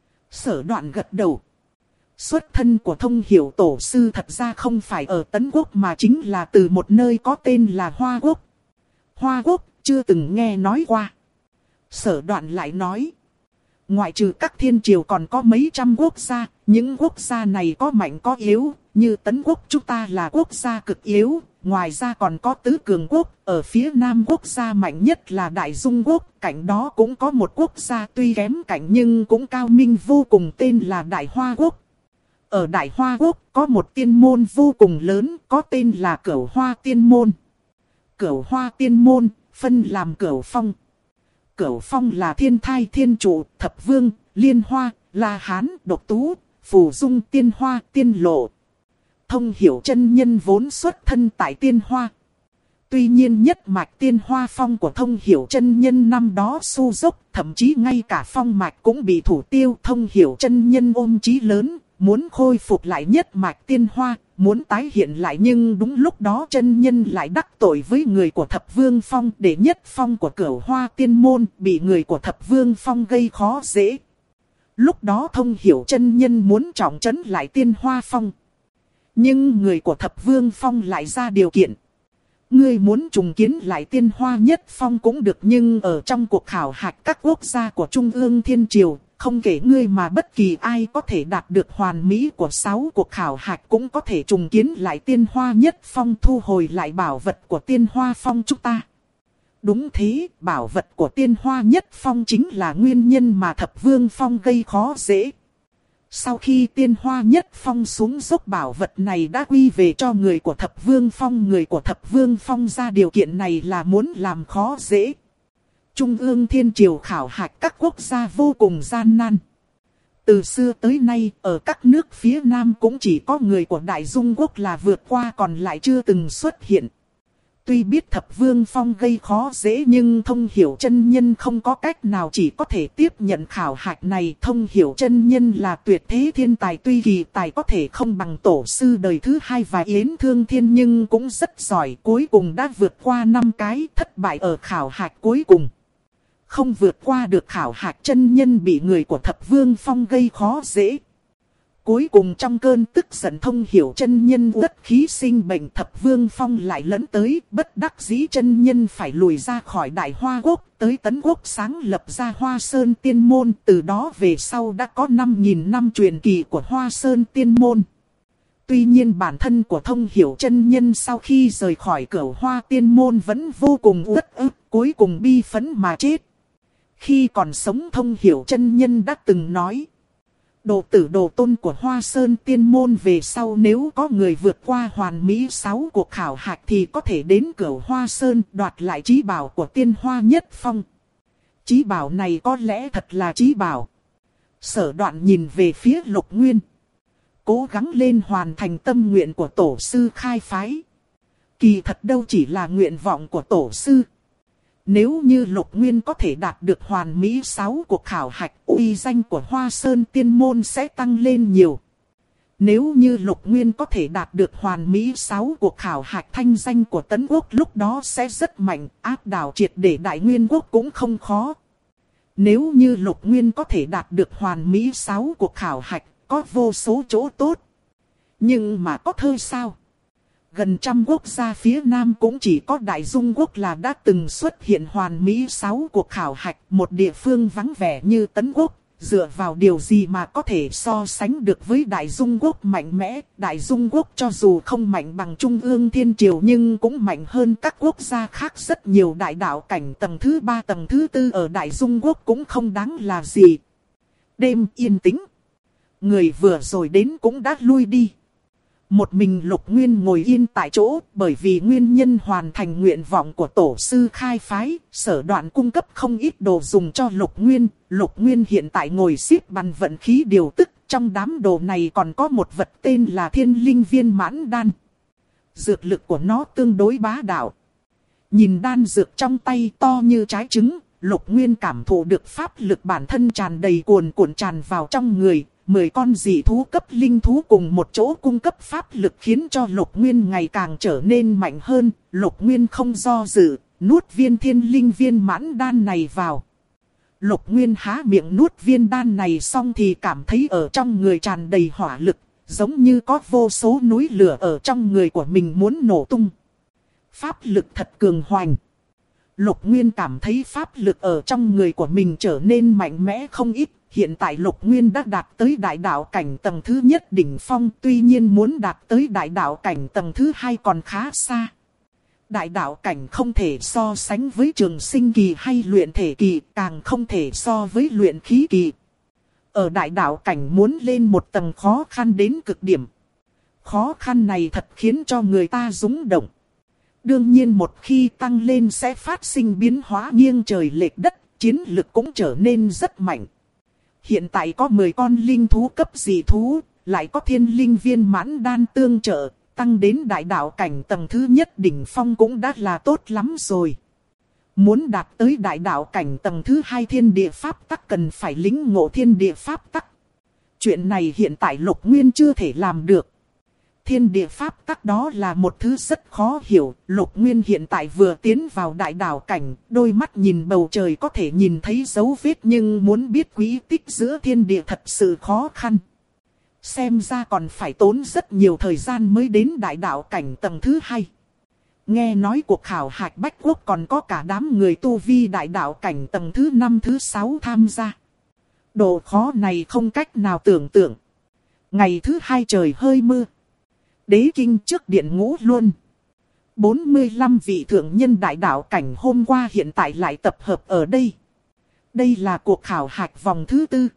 Sở Đoạn gật đầu. Xuất thân của Thông Hiểu Tổ sư thật ra không phải ở Tấn Quốc mà chính là từ một nơi có tên là Hoa Quốc. Hoa Quốc chưa từng nghe nói qua. Sở Đoạn lại nói. Ngoại trừ các thiên triều còn có mấy trăm quốc gia, những quốc gia này có mạnh có yếu, như Tấn Quốc chúng ta là quốc gia cực yếu, ngoài ra còn có Tứ Cường Quốc, ở phía nam quốc gia mạnh nhất là Đại Dung Quốc, cạnh đó cũng có một quốc gia tuy kém cạnh nhưng cũng cao minh vô cùng tên là Đại Hoa Quốc. Ở Đại Hoa Quốc có một tiên môn vô cùng lớn có tên là Cửu Hoa Tiên Môn. Cửu Hoa Tiên Môn phân làm Cửu Phong. Cửu Phong là Thiên Thai Thiên Trụ, Thập Vương, Liên Hoa, La Hán, Độc Tú, Phù Dung, Tiên Hoa, Tiên Lộ. Thông Hiểu chân nhân vốn xuất thân tại Tiên Hoa. Tuy nhiên nhất mạch Tiên Hoa Phong của Thông Hiểu chân nhân năm đó su dốc, thậm chí ngay cả phong mạch cũng bị thủ tiêu. Thông Hiểu chân nhân ôm chí lớn, muốn khôi phục lại nhất mạch Tiên Hoa, muốn tái hiện lại, nhưng đúng lúc đó chân nhân lại đắc tội với người của Thập Vương Phong, để nhất phong của Cửu Hoa Tiên Môn bị người của Thập Vương Phong gây khó dễ. Lúc đó Thông Hiểu chân nhân muốn trọng trấn lại Tiên Hoa Phong. Nhưng người của Thập Vương Phong lại ra điều kiện. Ngươi muốn trùng kiến lại Tiên Hoa nhất phong cũng được, nhưng ở trong cuộc khảo hạch các quốc gia của Trung ương Thiên Triều, không kể ngươi mà bất kỳ ai có thể đạt được hoàn mỹ của 6 cuộc khảo hạch cũng có thể trùng kiến lại Tiên Hoa nhất phong, thu hồi lại bảo vật của Tiên Hoa Phong chúng ta. Đúng thế, bảo vật của Tiên Hoa nhất phong chính là nguyên nhân mà Thập Vương Phong gây khó dễ. Sau khi Tiên Hoa nhất phong xuống dốc, bảo vật này đã quy về cho người của Thập Vương Phong. Người của Thập Vương Phong ra điều kiện này là muốn làm khó dễ. Trung ương Thiên Triều khảo hạch các quốc gia vô cùng gian nan. Từ xưa tới nay, ở các nước phía Nam cũng chỉ có người của Đại Dung Quốc là vượt qua, còn lại chưa từng xuất hiện. Tuy biết Thập Vương Phong gây khó dễ nhưng Thông Hiểu chân nhân không có cách nào, chỉ có thể tiếp nhận khảo hạch này. Thông Hiểu chân nhân là tuyệt thế thiên tài, tuy kỳ tài có thể không bằng tổ sư đời thứ 2 và Yến Thương Thiên nhưng cũng rất giỏi, cuối cùng đã vượt qua 5 cái, thất bại ở khảo hạch cuối cùng. Không vượt qua được khảo hạch, chân nhân bị người của Thập Vương Phong gây khó dễ. Cuối cùng trong cơn tức giận, Thông Hiểu chân nhân uất khí sinh bệnh, Thập Vương Phong lại lẫn tới, bất đắc dĩ chân nhân phải lùi ra khỏi Đại Hoa Quốc, tới Tấn Quốc sáng lập ra Hoa Sơn Tiên Môn. Từ đó về sau đã có 5.000 năm truyền kỳ của Hoa Sơn Tiên Môn. Tuy nhiên bản thân của Thông Hiểu chân nhân sau khi rời khỏi Cửu Hoa Tiên Môn vẫn vô cùng uất ức, cuối cùng bi phẫn mà chết. Khi còn sống, Thông Hiểu chân nhân đã từng nói: đồ tử đồ tôn của Hoa Sơn Tiên Môn về sau nếu có người vượt qua hoàn mỹ 6 cuộc khảo hạch thì có thể đến Cửu Hoa Sơn đoạt lại chí bảo của Tiên Hoa nhất phong. Chí bảo này có lẽ thật là chí bảo. Sở Đoạn nhìn về phía Lục Nguyên. Cố gắng lên hoàn thành tâm nguyện của tổ sư khai phái. Kỳ thật đâu chỉ là nguyện vọng của tổ sư. Nếu như Lục Nguyên có thể đạt được hoàn mỹ 6 cuộc khảo hạch, uy danh của Hoa Sơn Tiên Môn sẽ tăng lên nhiều. Nếu như Lục Nguyên có thể đạt được hoàn mỹ 6 cuộc khảo hạch, thanh danh của Tấn Quốc lúc đó sẽ rất mạnh, áp đảo triệt để Đại Nguyên Quốc cũng không khó. Nếu như Lục Nguyên có thể đạt được hoàn mỹ 6 cuộc khảo hạch, có vô số chỗ tốt. Nhưng mà có thơ sao? Gần trăm quốc gia phía Nam cũng chỉ có Đại Dung Quốc là đã từng xuất hiện hoàn mỹ 6 cuộc khảo hạch. Một địa phương vắng vẻ như Tấn Quốc, dựa vào điều gì mà có thể so sánh được với Đại Dung Quốc mạnh mẽ? Đại Dung Quốc cho dù không mạnh bằng Trung ương Thiên Triều nhưng cũng mạnh hơn các quốc gia khác rất nhiều. Đại đạo cảnh tầng thứ 3 tầng thứ 4 ở Đại Dung Quốc cũng không đáng là gì. Đêm yên tĩnh. Người vừa rồi đến cũng đã lui đi. Một mình Lục Nguyên ngồi yên tại chỗ, bởi vì nguyên nhân hoàn thành nguyện vọng của tổ sư khai phái, Sở Đoạn cung cấp không ít đồ dùng cho Lục Nguyên. Lục Nguyên hiện tại ngồi xếp bằng vận khí điều tức, trong đám đồ này còn có một vật tên là Thiên Linh Viên Mãn Đan. Dược lực của nó tương đối bá đạo. Nhìn đan dược trong tay to như trái trứng, Lục Nguyên cảm thụ được pháp lực bản thân tràn đầy cuồn cuộn tràn vào trong người. 10 con dị thú cấp linh thú cùng một chỗ cung cấp pháp lực khiến cho Lục Nguyên ngày càng trở nên mạnh hơn. Lục Nguyên không do dự, nuốt viên Thiên Linh Viên Mãn Đan này vào. Lục Nguyên há miệng nuốt viên đan này xong thì cảm thấy ở trong người tràn đầy hỏa lực, giống như có vô số núi lửa ở trong người của mình muốn nổ tung. Pháp lực thật cường hoành. Lục Nguyên cảm thấy pháp lực ở trong người của mình trở nên mạnh mẽ không ít. Hiện tại Lục Nguyên đã đạt tới đại đạo cảnh tầng thứ nhất đỉnh phong, tuy nhiên muốn đạt tới đại đạo cảnh tầng thứ hai còn khá xa. Đại đạo cảnh không thể so sánh với trường sinh kỳ hay luyện thể kỳ, càng không thể so với luyện khí kỳ. Ở đại đạo cảnh muốn lên một tầng khó khăn đến cực điểm. Khó khăn này thật khiến cho người ta rung động. Đương nhiên một khi tăng lên sẽ phát sinh biến hóa nghiêng trời lệch đất, chiến lực cũng trở nên rất mạnh. Hiện tại có 10 con linh thú cấp dị thú, lại có Thiên Linh Viên Mãn Đan tương trợ, tăng đến đại đạo cảnh tầng thứ nhất đỉnh phong cũng đã là tốt lắm rồi. Muốn đạt tới đại đạo cảnh tầng thứ hai thiên địa pháp tắc cần phải lĩnh ngộ thiên địa pháp tắc. Chuyện này hiện tại Lục Nguyên chưa thể làm được. Thiên địa pháp tắc đó là một thứ rất khó hiểu. Lục Nguyên hiện tại vừa tiến vào đại đạo cảnh, đôi mắt nhìn bầu trời có thể nhìn thấy dấu vết, nhưng muốn biết quý tích giữa thiên địa thật sự khó khăn. Xem ra còn phải tốn rất nhiều thời gian mới đến đại đạo cảnh tầng thứ hai. Nghe nói cuộc khảo hạch Bách Quốc còn có cả đám người tu vi đại đạo cảnh tầng thứ 5 thứ 6 tham gia. Độ khó này không cách nào tưởng tượng. Ngày thứ hai trời hơi mưa. Đế kinh trước điện Ngũ Luân. 45 vị thượng nhân đại đạo cảnh hôm qua hiện tại lại tập hợp ở đây. Đây là cuộc khảo hạch vòng thứ 4.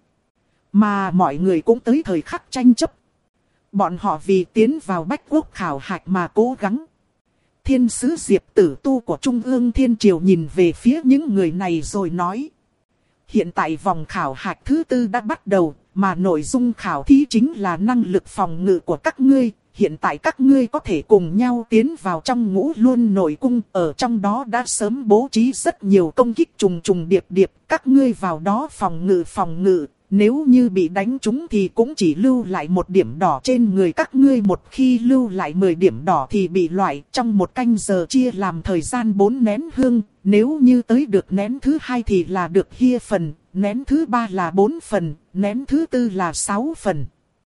Mà mọi người cũng tới thời khắc tranh chấp. Bọn họ vì tiến vào Bách Quốc khảo hạch mà cố gắng. Thiên sứ Diệp Tử Tu của Trung ương Thiên Triều nhìn về phía những người này rồi nói. Hiện tại vòng khảo hạch thứ 4 đã bắt đầu, mà nội dung khảo thí chính là năng lực phòng ngự của các ngươi. Hiện tại các ngươi có thể cùng nhau tiến vào trong Ngũ Luân nội cung, ở trong đó đã sớm bố trí rất nhiều công kích trùng trùng điệp điệp, các ngươi vào đó phòng ngự, nếu như bị đánh trúng thì cũng chỉ lưu lại 1 điểm đỏ trên người các ngươi, một khi lưu lại 10 điểm đỏ thì bị loại, trong 1 canh giờ chia làm thời gian 4 nén hương, nếu như tới được nén thứ 2 thì là được hia phần, nén thứ 3 là 4 phần, nén thứ 4 là 6 phần.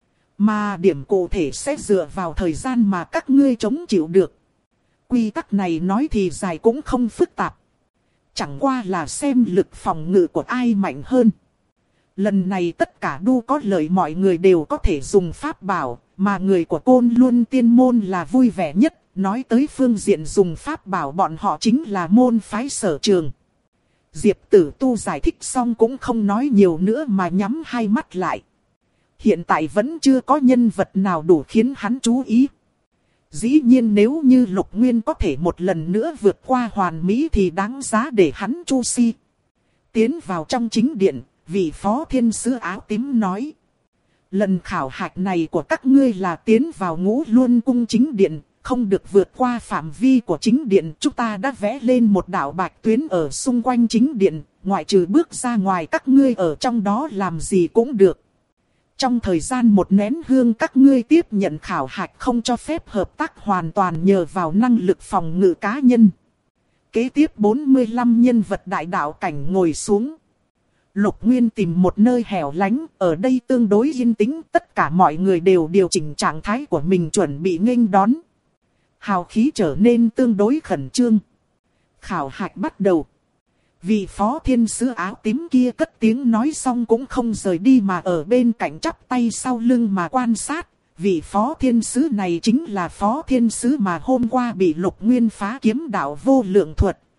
Mà điểm cụ thể sẽ dựa vào thời gian mà các ngươi chống chịu được. Quy tắc này nói thì dài cũng không phức tạp. Chẳng qua là xem lực phòng ngự của ai mạnh hơn. Lần này tất cả đu có lợi, mọi người đều có thể dùng pháp bảo, mà người của Côn Luân Tiên Môn là vui vẻ nhất. Nói tới phương diện dùng pháp bảo, bọn họ chính là môn phái sở trường. Diệp Tử Tu giải thích xong cũng không nói nhiều nữa mà nhắm hai mắt lại. Hiện tại vẫn chưa có nhân vật nào đủ khiến hắn chú ý. Dĩ nhiên nếu như Lục Nguyên có thể một lần nữa vượt qua hoàn mỹ thì đáng giá để hắn chu si. Tiến vào trong chính điện, vị phó thiên sứ áo tím nói. Lần khảo hạch này của các ngươi là tiến vào Ngũ Luân cung chính điện, không được vượt qua phạm vi của chính điện. Chúng ta đã vẽ lên một đạo bạch tuyến ở xung quanh chính điện, ngoại trừ bước ra ngoài các ngươi ở trong đó làm gì cũng được. Trong thời gian 1 nén hương các ngươi tiếp nhận khảo hạch, không cho phép hợp tác, hoàn toàn nhờ vào năng lực phòng ngự cá nhân. Kế tiếp 45 nhân vật đại đạo cảnh ngồi xuống. Lục Nguyên tìm một nơi hẻo lánh, ở đây tương đối yên tĩnh, tất cả mọi người đều điều chỉnh trạng thái của mình chuẩn bị nghênh đón. Hào khí trở nên tương đối khẩn trương. Khảo hạch bắt đầu. Vị phó thiên sứ áo tím kia cất tiếng nói xong cũng không rời đi mà ở bên cạnh chắp tay sau lưng mà quan sát. Vị phó thiên sứ này chính là phó thiên sứ mà hôm qua bị Lục Nguyên phá kiếm đạo vô lượng thuật.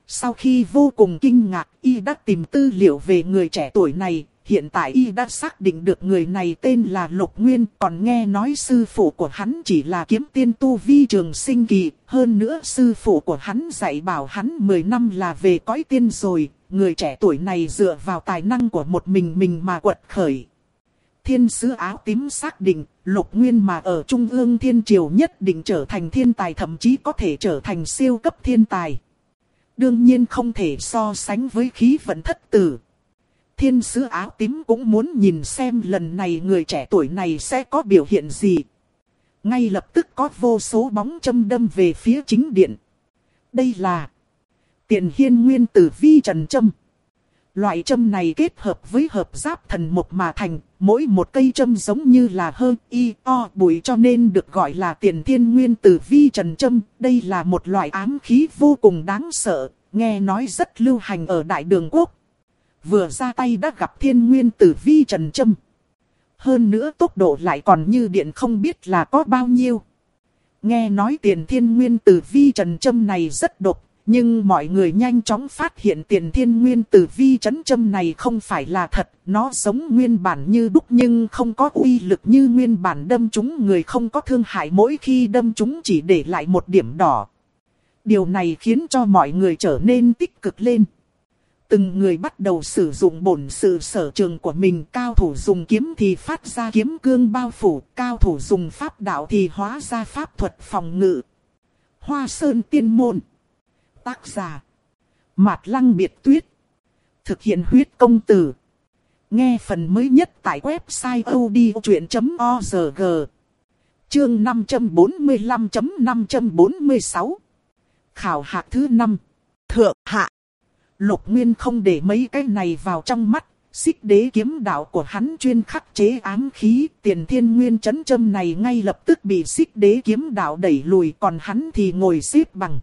Sau khi vô cùng kinh ngạc, y đã tìm tư liệu về người trẻ tuổi này. Hiện tại y đã xác định được người này tên là Lục Nguyên, còn nghe nói sư phụ của hắn chỉ là kiếm tiên tu vi trường sinh kỳ. Hơn nữa sư phụ của hắn dạy bảo hắn 10 năm là về cõi tiên rồi. Người trẻ tuổi này dựa vào tài năng của một mình mà quật khởi. Thiên sứ áo tím xác định, Lục Nguyên mà ở Trung ương Thiên Triều nhất định trở thành thiên tài, thậm chí có thể trở thành siêu cấp thiên tài. Đương nhiên không thể so sánh với khí vận thất tử. Thiên sứ áo tím cũng muốn nhìn xem lần này người trẻ tuổi này sẽ có biểu hiện gì. Ngay lập tức có vô số bóng châm đâm về phía chính điện. Đây là Tiền Hiên Nguyên Tử Vi Trần Châm. Loại châm này kết hợp với hợp giáp thần mộc mà thành, mỗi một cây châm giống như là hơ, y, o, bụi cho nên được gọi là Tiền Thiên Nguyên Tử Vi Trần Châm. Đây là một loại ám khí vô cùng đáng sợ, nghe nói rất lưu hành ở Đại Đường Quốc. Vừa ra tay đã gặp Thiên Nguyên Tử Vi Trần Châm. Hơn nữa tốc độ lại còn như điện không biết là có bao nhiêu. Nghe nói Tiền Thiên Nguyên Tử Vi Trần Châm này rất độc. Nhưng mọi người nhanh chóng phát hiện Tiền Thiên Nguyên Tử Vi Trấn Châm này không phải là thật. Nó giống nguyên bản như đúc nhưng không có uy lực như nguyên bản, đâm trúng người không có thương hại, mỗi khi đâm trúng chỉ để lại một điểm đỏ. Điều này khiến cho mọi người trở nên tích cực lên. Từng người bắt đầu sử dụng bổn sự sở trường của mình. Cao thủ dùng kiếm thì phát ra kiếm cương bao phủ. Cao thủ dùng pháp đạo thì hóa ra pháp thuật phòng ngự. Hoa Sơn Tiên Môn. Tác giả Mạt Lăng Biệt Tuyết. Thực hiện huyết công từ. Nghe phần mới nhất tại website odchuyện.org. Chương 545.546. Khảo hạch thứ 5. Thượng hạ. Lục Nguyên không để mấy cái này vào trong mắt. Xích đế kiếm đạo của hắn chuyên khắc chế ám khí. Tiền Thiên Nguyên Trấn Châm này ngay lập tức bị xích đế kiếm đạo đẩy lùi. Còn hắn thì ngồi xếp bằng.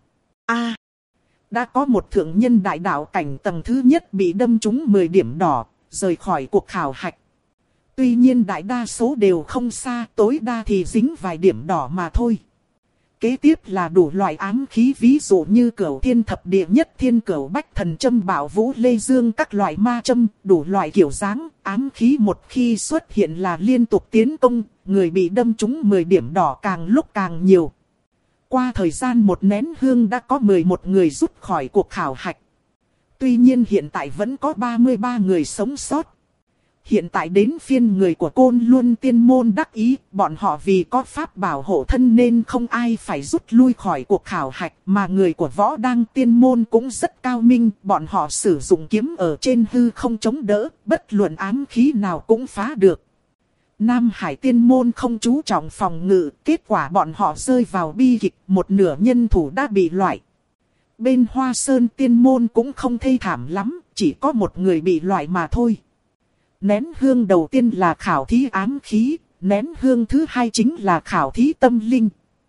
Đã có một thượng nhân đại đạo cảnh tầng thứ nhất bị đâm trúng 10 điểm đỏ, rời khỏi cuộc khảo hạch. Tuy nhiên đại đa số đều không xa, tối đa thì dính vài điểm đỏ mà thôi. Kế tiếp là đủ loại ám khí, ví dụ như Cửu Thiên Thập Địa Nhất Thiên Cửu Bách Thần Châm, Bảo Vũ Lê Dương, các loại ma châm, đủ loại kiểu dáng. Ám khí một khi xuất hiện là liên tục tiến công, người bị đâm trúng 10 điểm đỏ càng lúc càng nhiều. Qua thời gian một nén hương đã có 11 người rút khỏi cuộc khảo hạch. Tuy nhiên hiện tại vẫn có 33 người sống sót. Hiện tại đến phiên người của Côn Luân Tiên Môn đắc ý, bọn họ vì có pháp bảo hộ thân nên không ai phải rút lui khỏi cuộc khảo hạch. Mà người của Võ Đăng Tiên Môn cũng rất cao minh, bọn họ sử dụng kiếm ở trên hư không chống đỡ, bất luận ám khí nào cũng phá được. Nam Hải Tiên Môn không chú trọng phòng ngự, kết quả bọn họ rơi vào bi kịch, một nửa nhân thủ đã bị loại. Bên Hoa Sơn Tiên Môn cũng không thê thảm lắm, chỉ có một người bị loại mà thôi. Nén hương đầu tiên là khảo thí ám khí, nén hương thứ hai chính là khảo thí tâm linh.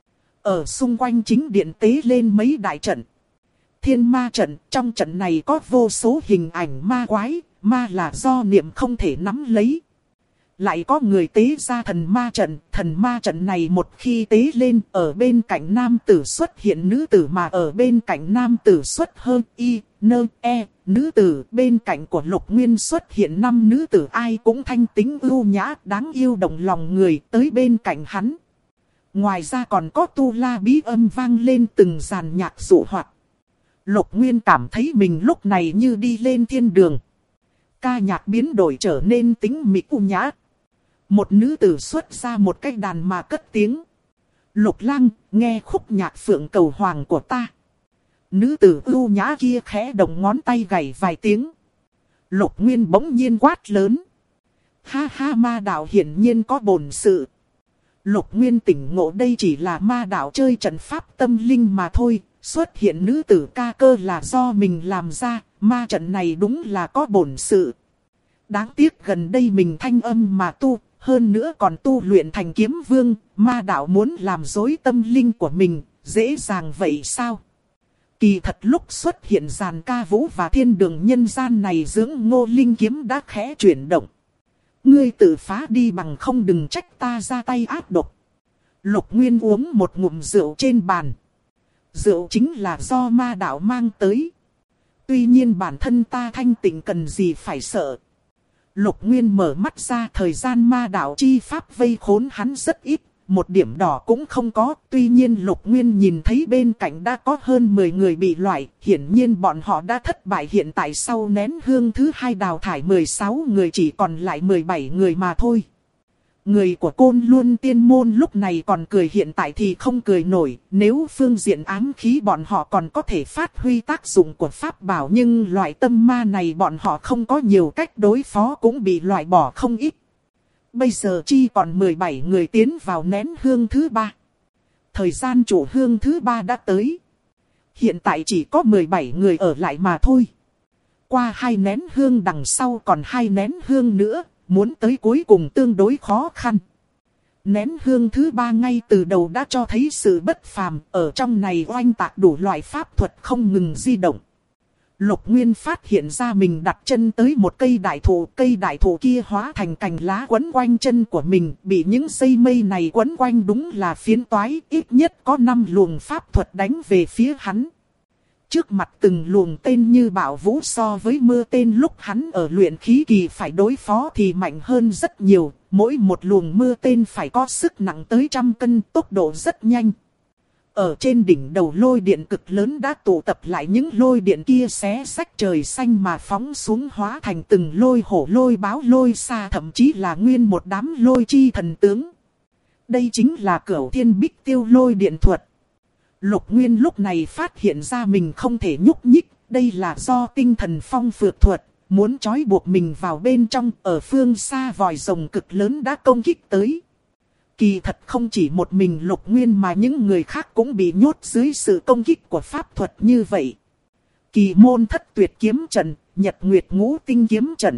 Ở xung quanh chính điện tế lên mấy đại trận. Thiên ma trận, trong trận này có vô số hình ảnh ma quái, ma là do niệm không thể nắm lấy. Lại có người tế ra thần ma trận này một khi tế lên, ở bên cạnh nam tử xuất hiện nữ tử, mà ở bên cạnh nam tử xuất hơn y, nơ, e, nữ tử. Bên cạnh của Lục Nguyên xuất hiện 5 nữ tử, ai cũng thanh tính ưu nhã, đáng yêu động lòng người, tới bên cạnh hắn. Ngoài ra còn có tu la bí âm vang lên từng dàn nhạc dụ hoạt. Lục Nguyên cảm thấy mình lúc này như đi lên thiên đường. Ca nhạc biến đổi trở nên tính mịch u nhã. Một nữ tử xuất ra một cái đàn mà cất tiếng. Lục Lang, nghe khúc nhạc Phượng Cầu Hoàng của ta. Nữ tử ưu nhã kia khẽ động ngón tay gảy vài tiếng. Lục Nguyên bỗng nhiên quát lớn. Ha ha, ma đạo hiển nhiên có bổn sự. Lục Nguyên tỉnh ngộ đây chỉ là ma đạo chơi trận pháp tâm linh mà thôi. Xuất hiện nữ tử ca cơ là do mình làm ra. Ma trận này đúng là có bổn sự. Đáng tiếc gần đây mình thanh âm mà tu. Hơn nữa còn tu luyện thành kiếm vương, ma đạo muốn làm dối tâm linh của mình, dễ dàng vậy sao? Kỳ thật lúc xuất hiện giàn ca vũ và thiên đường nhân gian này, dưỡng Ngô Linh kiếm đã khẽ chuyển động. Ngươi tự phá đi bằng không, đừng trách ta ra tay ác độc. Lục Nguyên uống một ngụm rượu trên bàn. Rượu chính là do ma đạo mang tới. Tuy nhiên bản thân ta thanh tịnh cần gì phải sợ. Lục Nguyên mở mắt ra, thời gian ma đạo chi pháp vây khốn hắn rất ít, một điểm đỏ cũng không có. Tuy nhiên Lục Nguyên nhìn thấy bên cạnh đã có hơn 10 người bị loại, hiển nhiên bọn họ đã thất bại. Hiện tại sau nén hương thứ 2 đào thải 16 người, chỉ còn lại 17 người mà thôi. Người của Côn Luân Tiên Môn lúc này còn cười, hiện tại thì không cười nổi. Nếu phương diện ám khí bọn họ còn có thể phát huy tác dụng của pháp bảo, nhưng loại tâm ma này bọn họ không có nhiều cách đối phó, cũng bị loại bỏ không ít. Bây giờ chỉ còn 17 người tiến vào nén hương thứ 3. Thời gian chủ hương thứ 3 đã tới. Hiện tại chỉ có 17 người ở lại mà thôi. Qua 2 nén hương đằng sau còn 2 nén hương nữa. Muốn tới cuối cùng tương đối khó khăn. Nén hương thứ 3 ngay từ đầu đã cho thấy sự bất phàm. Ở trong này oanh tạc đủ loại pháp thuật không ngừng di động. Lục Nguyên phát hiện ra mình đặt chân tới một cây đại thụ. Cây đại thụ kia hóa thành cành lá quấn quanh chân của mình. Bị những dây mây này quấn quanh đúng là phiến toái. Ít nhất có 5 luồng pháp thuật đánh về phía hắn. Trước mặt từng luồng tên như bạo vũ, so với mưa tên lúc hắn ở luyện khí kỳ phải đối phó thì mạnh hơn rất nhiều. Mỗi một luồng mưa tên phải có sức nặng tới 100 cân, tốc độ rất nhanh. Ở trên đỉnh đầu lôi điện cực lớn đã tụ tập lại, những lôi điện kia xé rách trời xanh mà phóng xuống, hóa thành từng lôi hổ, lôi báo, lôi xa, thậm chí là nguyên một đám lôi chi thần tướng. Đây chính là Cửu Thiên Bích Tiêu lôi điện thuật. Lục Nguyên lúc này phát hiện ra mình không thể nhúc nhích, đây là do tinh thần phong phược thuật, muốn trói buộc mình vào bên trong. Ở phương xa vòi rồng cực lớn đã công kích tới. Kỳ thật không chỉ một mình Lục Nguyên mà những người khác cũng bị nhốt dưới sự công kích của pháp thuật như vậy. Kỳ môn thất tuyệt kiếm trận, nhật nguyệt ngũ tinh kiếm trận.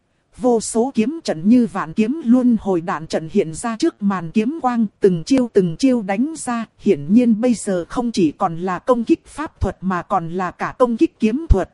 Vô số kiếm trận như vạn kiếm luân hồi đạn trận hiện ra trước màn kiếm quang, từng chiêu đánh ra. Hiển nhiên bây giờ không chỉ còn là công kích pháp thuật mà còn là cả công kích kiếm thuật.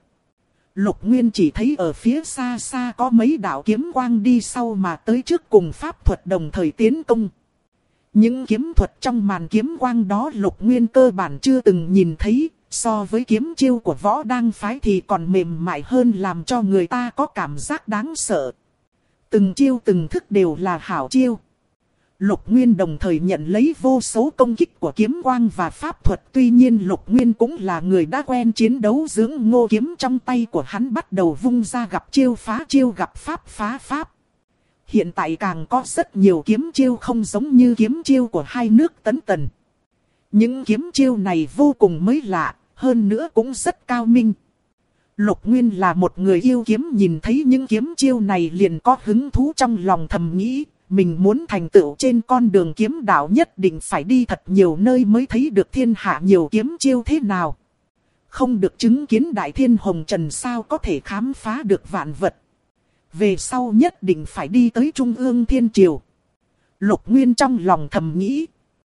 Lục Nguyên chỉ thấy ở phía xa xa có mấy đạo kiếm quang đi sau mà tới trước, cùng pháp thuật đồng thời tiến công. Những kiếm thuật trong màn kiếm quang đó Lục Nguyên cơ bản chưa từng nhìn thấy. So với kiếm chiêu của Võ Đăng phái thì còn mềm mại hơn, làm cho người ta có cảm giác đáng sợ. Từng chiêu từng thức đều là hảo chiêu. Lục Nguyên đồng thời nhận lấy vô số công kích của kiếm quang và pháp thuật. Tuy nhiên Lục Nguyên cũng là người đã quen chiến đấu, dưỡng ngô kiếm trong tay của hắn bắt đầu vung ra, gặp chiêu phá chiêu, gặp pháp phá pháp. Hiện tại càng có rất nhiều kiếm chiêu không giống như kiếm chiêu của hai nước Tấn Tần. Những kiếm chiêu này vô cùng mới lạ, hơn nữa cũng rất cao minh. Lục Nguyên là một người yêu kiếm, nhìn thấy những kiếm chiêu này liền có hứng thú, trong lòng thầm nghĩ, mình muốn thành tựu trên con đường kiếm đạo nhất định phải đi thật nhiều nơi mới thấy được thiên hạ nhiều kiếm chiêu thế nào. Không được chứng kiến đại thiên hồng trần sao có thể khám phá được vạn vật. Về sau nhất định phải đi tới Trung ương Thiên Triều. Lục Nguyên trong lòng thầm nghĩ.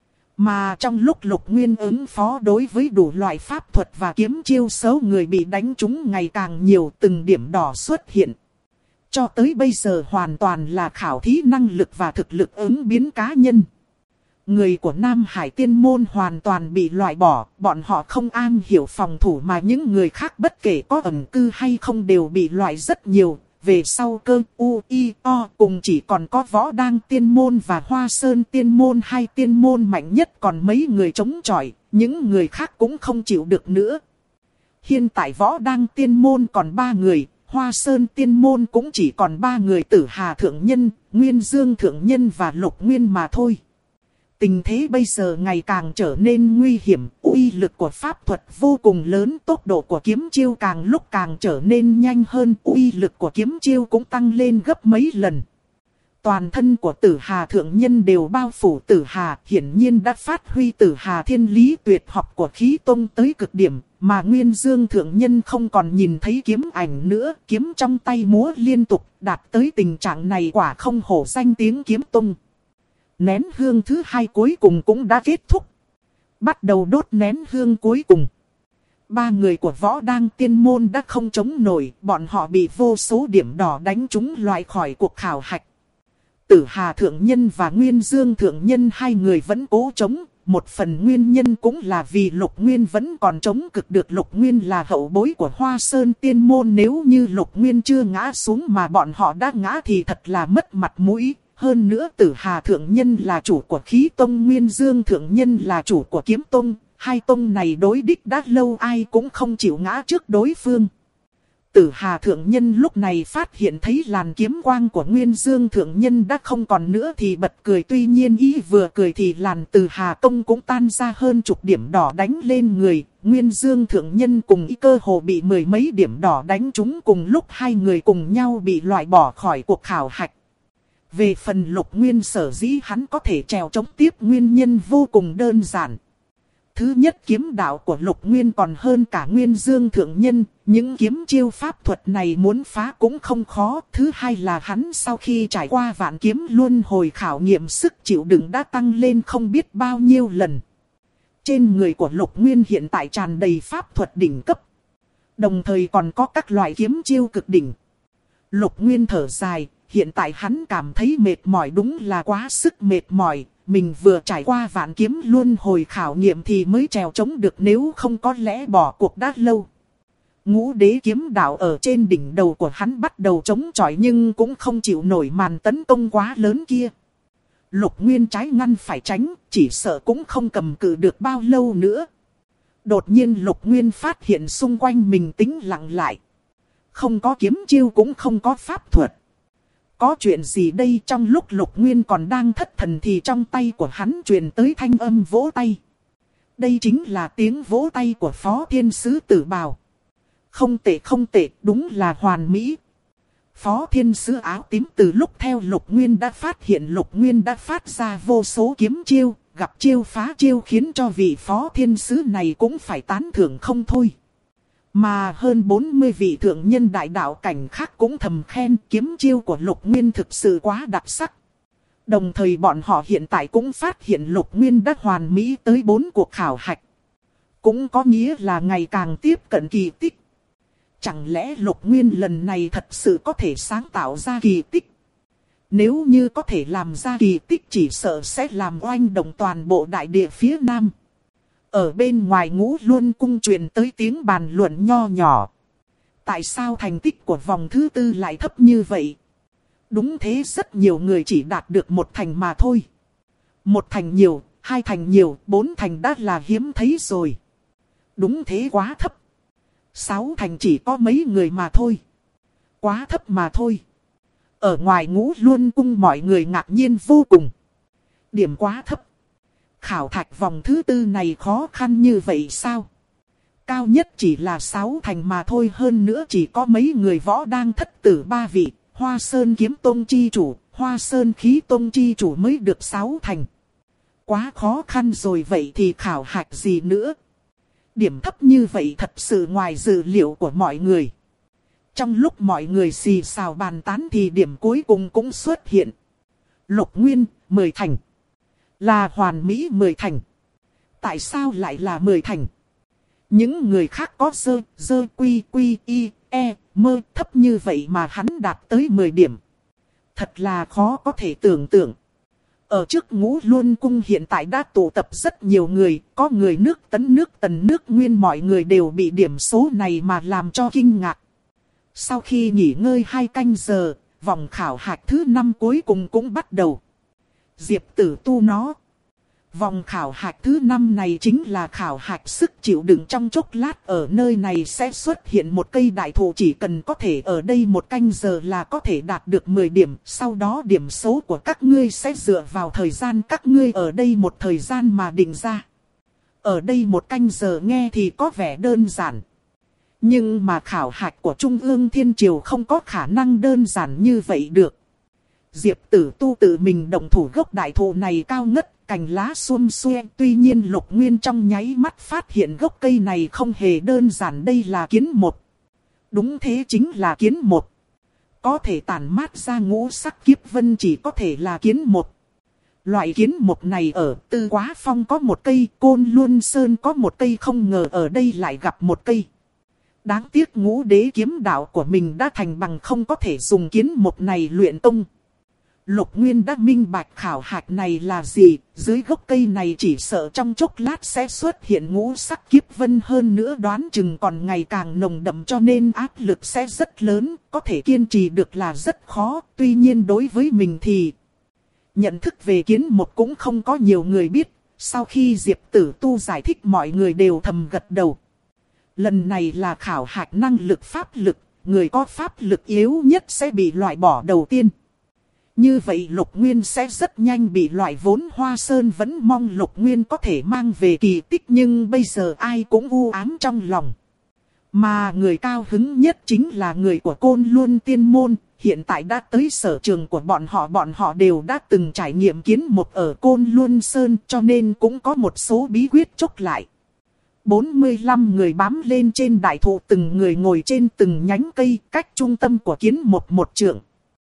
Mà trong lúc Lục Nguyên ứng phó đối với đủ loại pháp thuật và kiếm chiêu, số người bị đánh trúng ngày càng nhiều, từng điểm đỏ xuất hiện. Cho tới bây giờ hoàn toàn là khảo thí năng lực và thực lực ứng biến cá nhân. Người của Nam Hải Tiên Môn hoàn toàn bị loại bỏ, bọn họ không am hiểu phòng thủ, mà những người khác bất kể có ẩn cư hay không đều bị loại rất nhiều. Về sau Cơ U I O cùng chỉ còn có Võ Đăng Tiên Môn và Hoa Sơn Tiên Môn, hai tiên môn mạnh nhất, còn mấy người chống chọi, những người khác cũng không chịu được nữa. Hiện tại Võ Đăng Tiên Môn còn 3 người, Hoa Sơn Tiên Môn cũng chỉ còn 3 người, Tử Hà Thượng Nhân, Nguyên Dương Thượng Nhân và Lục Nguyên mà thôi. Tình thế bây giờ ngày càng trở nên nguy hiểm, uy lực của pháp thuật vô cùng lớn, tốc độ của kiếm chiêu càng lúc càng trở nên nhanh hơn, uy lực của kiếm chiêu cũng tăng lên gấp mấy lần. Toàn thân của Tử Hà Thượng Nhân đều bao phủ Tử Hà, hiển nhiên đã phát huy Tử Hà thiên lý tuyệt học của khí tông tới cực điểm, mà Nguyên Dương Thượng Nhân không còn nhìn thấy kiếm ảnh nữa, kiếm trong tay múa liên tục, đạt tới tình trạng này quả không hổ danh tiếng kiếm tông. Nén hương thứ 2 cuối cùng cũng đã kết thúc. Bắt đầu đốt nén hương cuối cùng. 3 người của Võ Đăng Tiên Môn đã không chống nổi, bọn họ bị vô số điểm đỏ đánh trúng, loại khỏi cuộc khảo hạch. Tử Hà Thượng Nhân và Nguyên Dương Thượng Nhân, 2 người vẫn cố chống, một phần nguyên nhân cũng là vì Lục Nguyên vẫn còn chống cực được. Lục Nguyên là hậu bối của Hoa Sơn Tiên Môn, nếu như Lục Nguyên chưa ngã xuống mà bọn họ đã ngã thì thật là mất mặt mũi. Hơn nữa Tử Hà Thượng Nhân là chủ của Khí Tông, Nguyên Dương Thượng Nhân là chủ của Kiếm Tông. Hai tông này đối địch đã lâu, ai cũng không chịu ngã trước đối phương. Tử Hà Thượng Nhân lúc này phát hiện thấy làn kiếm quang của Nguyên Dương Thượng Nhân đã không còn nữa thì bật cười. Tuy nhiên ý vừa cười thì làn Tử Hà Tông cũng tan ra hơn chục điểm đỏ đánh lên người. Nguyên Dương Thượng Nhân cùng ý cơ hồ bị mười mấy điểm đỏ đánh trúng, cùng lúc hai người cùng nhau bị loại bỏ khỏi cuộc khảo hạch. Về phần Lục Nguyên sở dĩ hắn có thể trèo chống tiếp, nguyên nhân vô cùng đơn giản. Thứ nhất, kiếm đạo của Lục Nguyên còn hơn cả Nguyên Dương Thượng Nhân, những kiếm chiêu pháp thuật này muốn phá cũng không khó. Thứ hai là hắn sau khi trải qua vạn kiếm luân hồi khảo nghiệm, sức chịu đựng đã tăng lên không biết bao nhiêu lần. Trên người của Lục Nguyên hiện tại tràn đầy pháp thuật đỉnh cấp, đồng thời còn có các loại kiếm chiêu cực đỉnh. Lục Nguyên thở dài, hiện tại hắn cảm thấy mệt mỏi, đúng là quá sức mệt mỏi. Mình vừa trải qua vạn kiếm luân hồi khảo nghiệm thì mới trèo chống được, nếu không có lẽ bỏ cuộc đã lâu. Ngũ đế kiếm đạo ở trên đỉnh đầu của hắn bắt đầu chống chọi nhưng cũng không chịu nổi màn tấn công quá lớn kia. Lục Nguyên trái ngăn phải tránh, chỉ sợ cũng không cầm cự được bao lâu nữa. Đột nhiên Lục Nguyên phát hiện xung quanh mình tĩnh lặng lại. Không có kiếm chiêu cũng không có pháp thuật. Có chuyện gì đây? Trong lúc Lục Nguyên còn đang thất thần thì trong tay của hắn truyền tới thanh âm vỗ tay. Đây chính là tiếng vỗ tay của Phó Thiên Sứ Tử Bào. Không tệ không tệ, đúng là hoàn mỹ. Phó Thiên Sứ áo tím từ lúc theo Lục Nguyên đã phát hiện Lục Nguyên đã phát ra vô số kiếm chiêu, gặp chiêu phá chiêu khiến cho vị Phó Thiên Sứ này cũng phải tán thưởng không thôi. Mà hơn 40 vị thượng nhân đại đạo cảnh khác cũng thầm khen kiếm chiêu của Lục Nguyên thực sự quá đặc sắc. Đồng thời bọn họ hiện tại cũng phát hiện Lục Nguyên đã hoàn mỹ tới 4 cuộc khảo hạch. Cũng có nghĩa là ngày càng tiếp cận kỳ tích. Chẳng lẽ Lục Nguyên lần này thật sự có thể sáng tạo ra kỳ tích? Nếu như có thể làm ra kỳ tích chỉ sợ sẽ làm oanh động toàn bộ đại địa phía Nam. Ở bên ngoài Ngũ Luân Cung truyền tới tiếng bàn luận nho nhỏ. Tại sao thành tích của vòng thứ tư lại thấp như vậy? Đúng thế, rất nhiều người chỉ đạt được 1 thành mà thôi. 1 thành nhiều, 2 thành nhiều, 4 thành đã là hiếm thấy rồi. Đúng thế, quá thấp. 6 thành chỉ có mấy người mà thôi. Quá thấp mà thôi. Ở ngoài Ngũ Luân Cung mọi người ngạc nhiên vô cùng. Điểm quá thấp. Khảo thạch vòng thứ tư này khó khăn như vậy sao? Cao nhất chỉ là 6 thành mà thôi, hơn nữa chỉ có mấy người võ đang thất tử 3 vị. Hoa Sơn Kiếm Tông chi chủ, Hoa Sơn Khí Tông chi chủ mới được 6 thành. Quá khó khăn rồi, vậy thì khảo hạch gì nữa? Điểm thấp như vậy thật sự ngoài dự liệu của mọi người. Trong lúc mọi người xì xào bàn tán thì điểm cuối cùng cũng xuất hiện. Lục Nguyên, 10 thành. Là hoàn mỹ 10 thành. Tại sao lại là 10 thành? Những người khác có dơ quy y, mơ thấp như vậy mà hắn đạt tới 10 điểm. Thật là khó có thể tưởng tượng. Ở trước Ngũ Luân Cung hiện tại đã tụ tập rất nhiều người, có người nước Tấn, nước Tần, nước Nguyên, mọi người đều bị điểm số này mà làm cho kinh ngạc. Sau khi nghỉ ngơi 2 canh giờ, vòng khảo hạch thứ 5 cuối cùng cũng bắt đầu. Diệp Tử tu nó. Vòng khảo hạch thứ 5 này chính là khảo hạch sức chịu đựng. Trong chốc lát ở nơi này sẽ xuất hiện một cây đại thụ, chỉ cần có thể ở đây 1 canh giờ là có thể đạt được 10 điểm. Sau đó điểm số của các ngươi sẽ dựa vào thời gian các ngươi ở đây một thời gian mà định ra. Ở đây 1 canh giờ nghe thì có vẻ đơn giản. Nhưng mà khảo hạch của Trung ương Thiên Triều không có khả năng đơn giản như vậy được. Diệp Tử tu tự mình động thủ, gốc đại thụ này cao ngất, cành lá xum xuê. Tuy nhiên Lục Nguyên trong nháy mắt phát hiện gốc cây này không hề đơn giản, đây là kiến một. Đúng thế, chính là kiến một. Có thể tản mát ra ngũ sắc kiếp vân chỉ có thể là kiến một. Loại kiến một này ở Tư Quá Phong có 1 cây, Côn Luân Sơn có 1 cây, không ngờ ở đây lại gặp 1 cây. Đáng tiếc ngũ đế kiếm đạo của mình đã thành bằng, không có thể dùng kiến một này luyện tông. Lục Nguyên đã minh bạch khảo hạch này là gì, dưới gốc cây này chỉ sợ trong chốc lát sẽ xuất hiện ngũ sắc kiếp vân, hơn nữa đoán chừng còn ngày càng nồng đậm cho nên áp lực sẽ rất lớn, có thể kiên trì được là rất khó, tuy nhiên đối với mình thì nhận thức về kiến một cũng không có nhiều người biết, sau khi Diệp Tử Tu giải thích mọi người đều thầm gật đầu. Lần này là khảo hạch năng lực pháp lực, người có pháp lực yếu nhất sẽ bị loại bỏ đầu tiên. Như vậy Lục Nguyên sẽ rất nhanh bị loại, vốn Hoa Sơn vẫn mong Lục Nguyên có thể mang về kỳ tích nhưng bây giờ ai cũng u ám trong lòng. Mà người cao hứng nhất chính là người của Côn Luân Tiên Môn, hiện tại đã tới sở trường của bọn họ đều đã từng trải nghiệm kiến một ở Côn Luân Sơn cho nên cũng có một số bí quyết chốc lại. 45 người bám lên trên đại thụ, từng người ngồi trên từng nhánh cây cách trung tâm của kiến một trượng.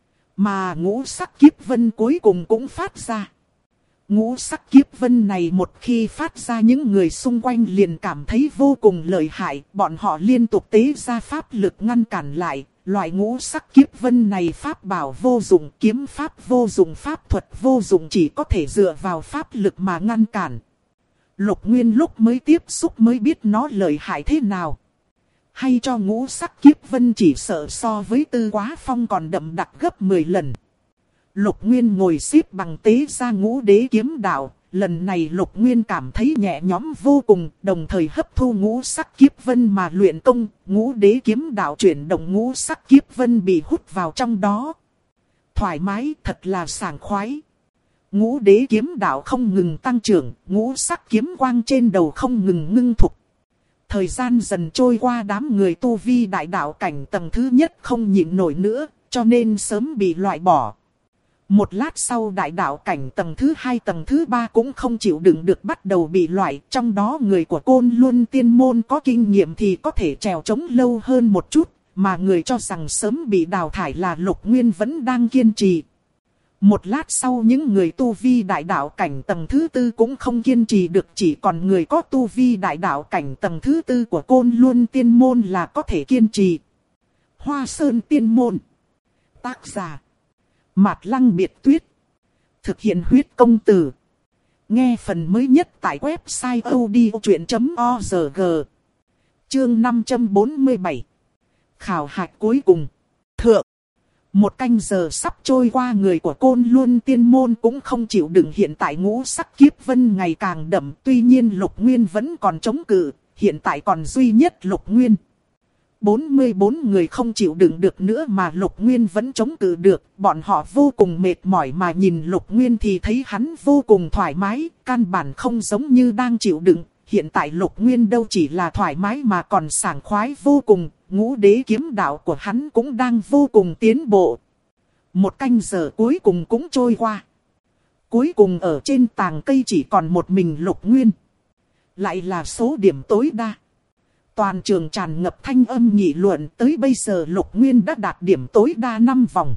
Mà ngũ sắc kiếp vân cuối cùng cũng phát ra. Ngũ sắc kiếp vân này một khi phát ra những người xung quanh liền cảm thấy vô cùng lợi hại. Bọn họ liên tục tế ra pháp lực ngăn cản lại. Loại ngũ sắc kiếp vân này pháp bảo vô dụng, kiếm pháp vô dụng, pháp thuật vô dụng, chỉ có thể dựa vào pháp lực mà ngăn cản. Lục Nguyên lúc mới tiếp xúc mới biết nó lợi hại thế nào. Hay cho ngũ sắc kiếp vân chỉ sợ so với Tư Quá Phong còn đậm đặc gấp 10 lần. Lục Nguyên ngồi xếp bằng tế ra ngũ đế kiếm đạo. Lần này Lục Nguyên cảm thấy nhẹ nhõm vô cùng, đồng thời hấp thu ngũ sắc kiếp vân mà luyện công. Ngũ đế kiếm đạo chuyển động, ngũ sắc kiếp vân bị hút vào trong đó. Thoải mái, thật là sảng khoái. Ngũ đế kiếm đạo không ngừng tăng trưởng, ngũ sắc kiếm quang trên đầu không ngừng ngưng thục. Thời gian dần trôi qua, đám người tu vi đại đạo cảnh tầng thứ nhất không nhịn nổi nữa, cho nên sớm bị loại bỏ. Một lát sau đại đạo cảnh tầng thứ 2 tầng thứ 3 cũng không chịu đựng được bắt đầu bị loại. Trong đó người của Côn Luân Tiên Môn có kinh nghiệm thì có thể trèo trống lâu hơn một chút, mà người cho rằng sớm bị đào thải là Lục Nguyên vẫn đang kiên trì. Một lát sau những người tu vi đại đạo cảnh tầng thứ 4 cũng không kiên trì được, chỉ còn người có tu vi đại đạo cảnh tầng thứ 4 của Côn Luân Tiên Môn là có thể kiên trì. Hoa Sơn Tiên Môn. Tác giả Mạt Lăng Biệt Tuyết. Thực hiện huyết công từ. Nghe phần mới nhất tại website odchuyện.org. Chương 547. Khảo hạch cuối cùng. Thượng. Một canh giờ sắp trôi qua, người của Côn Luân Tiên Môn cũng không chịu đựng hiện tại ngũ sắc kiếp vân ngày càng đậm. Tuy nhiên Lục Nguyên vẫn còn chống cự, hiện tại còn duy nhất Lục Nguyên. 44 người không chịu đựng được nữa mà Lục Nguyên vẫn chống cự được. Bọn họ vô cùng mệt mỏi mà nhìn Lục Nguyên thì thấy hắn vô cùng thoải mái, căn bản không giống như đang chịu đựng. Hiện tại Lục Nguyên đâu chỉ là thoải mái mà còn sảng khoái vô cùng. Ngũ đế kiếm đạo của hắn cũng đang vô cùng tiến bộ. Một canh giờ cuối cùng cũng trôi qua. Cuối cùng ở trên tàng cây chỉ còn một mình Lục Nguyên. Lại là số điểm tối đa. Toàn trường tràn ngập thanh âm nghị luận, tới bây giờ Lục Nguyên đã đạt điểm tối đa 5 vòng.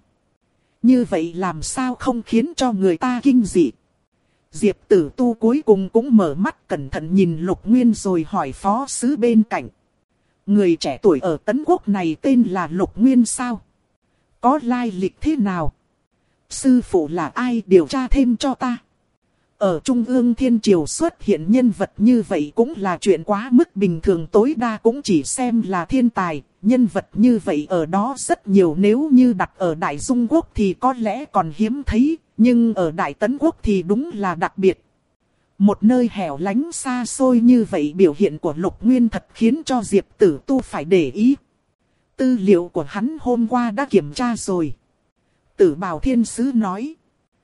Như vậy làm sao không khiến cho người ta kinh dị. Diệp Tử Tu cuối cùng cũng mở mắt cẩn thận nhìn Lục Nguyên rồi hỏi phó sứ bên cạnh. Người trẻ tuổi ở Tấn Quốc này tên là Lục Nguyên sao? Có lai lịch thế nào? Sư phụ là ai, điều tra thêm cho ta. Ở Trung ương Thiên Triều xuất hiện nhân vật như vậy cũng là chuyện quá mức bình thường, tối đa cũng chỉ xem là thiên tài. Nhân vật như vậy ở đó rất nhiều, nếu như đặt ở Đại Dung Quốc thì có lẽ còn hiếm thấy, nhưng ở Đại Tấn Quốc thì đúng là đặc biệt. Một nơi hẻo lánh xa xôi như vậy, biểu hiện của Lục Nguyên thật khiến cho Diệp Tử Tu phải để ý. Tư liệu của hắn hôm qua đã kiểm tra rồi. Tử Bào Thiên Sứ nói.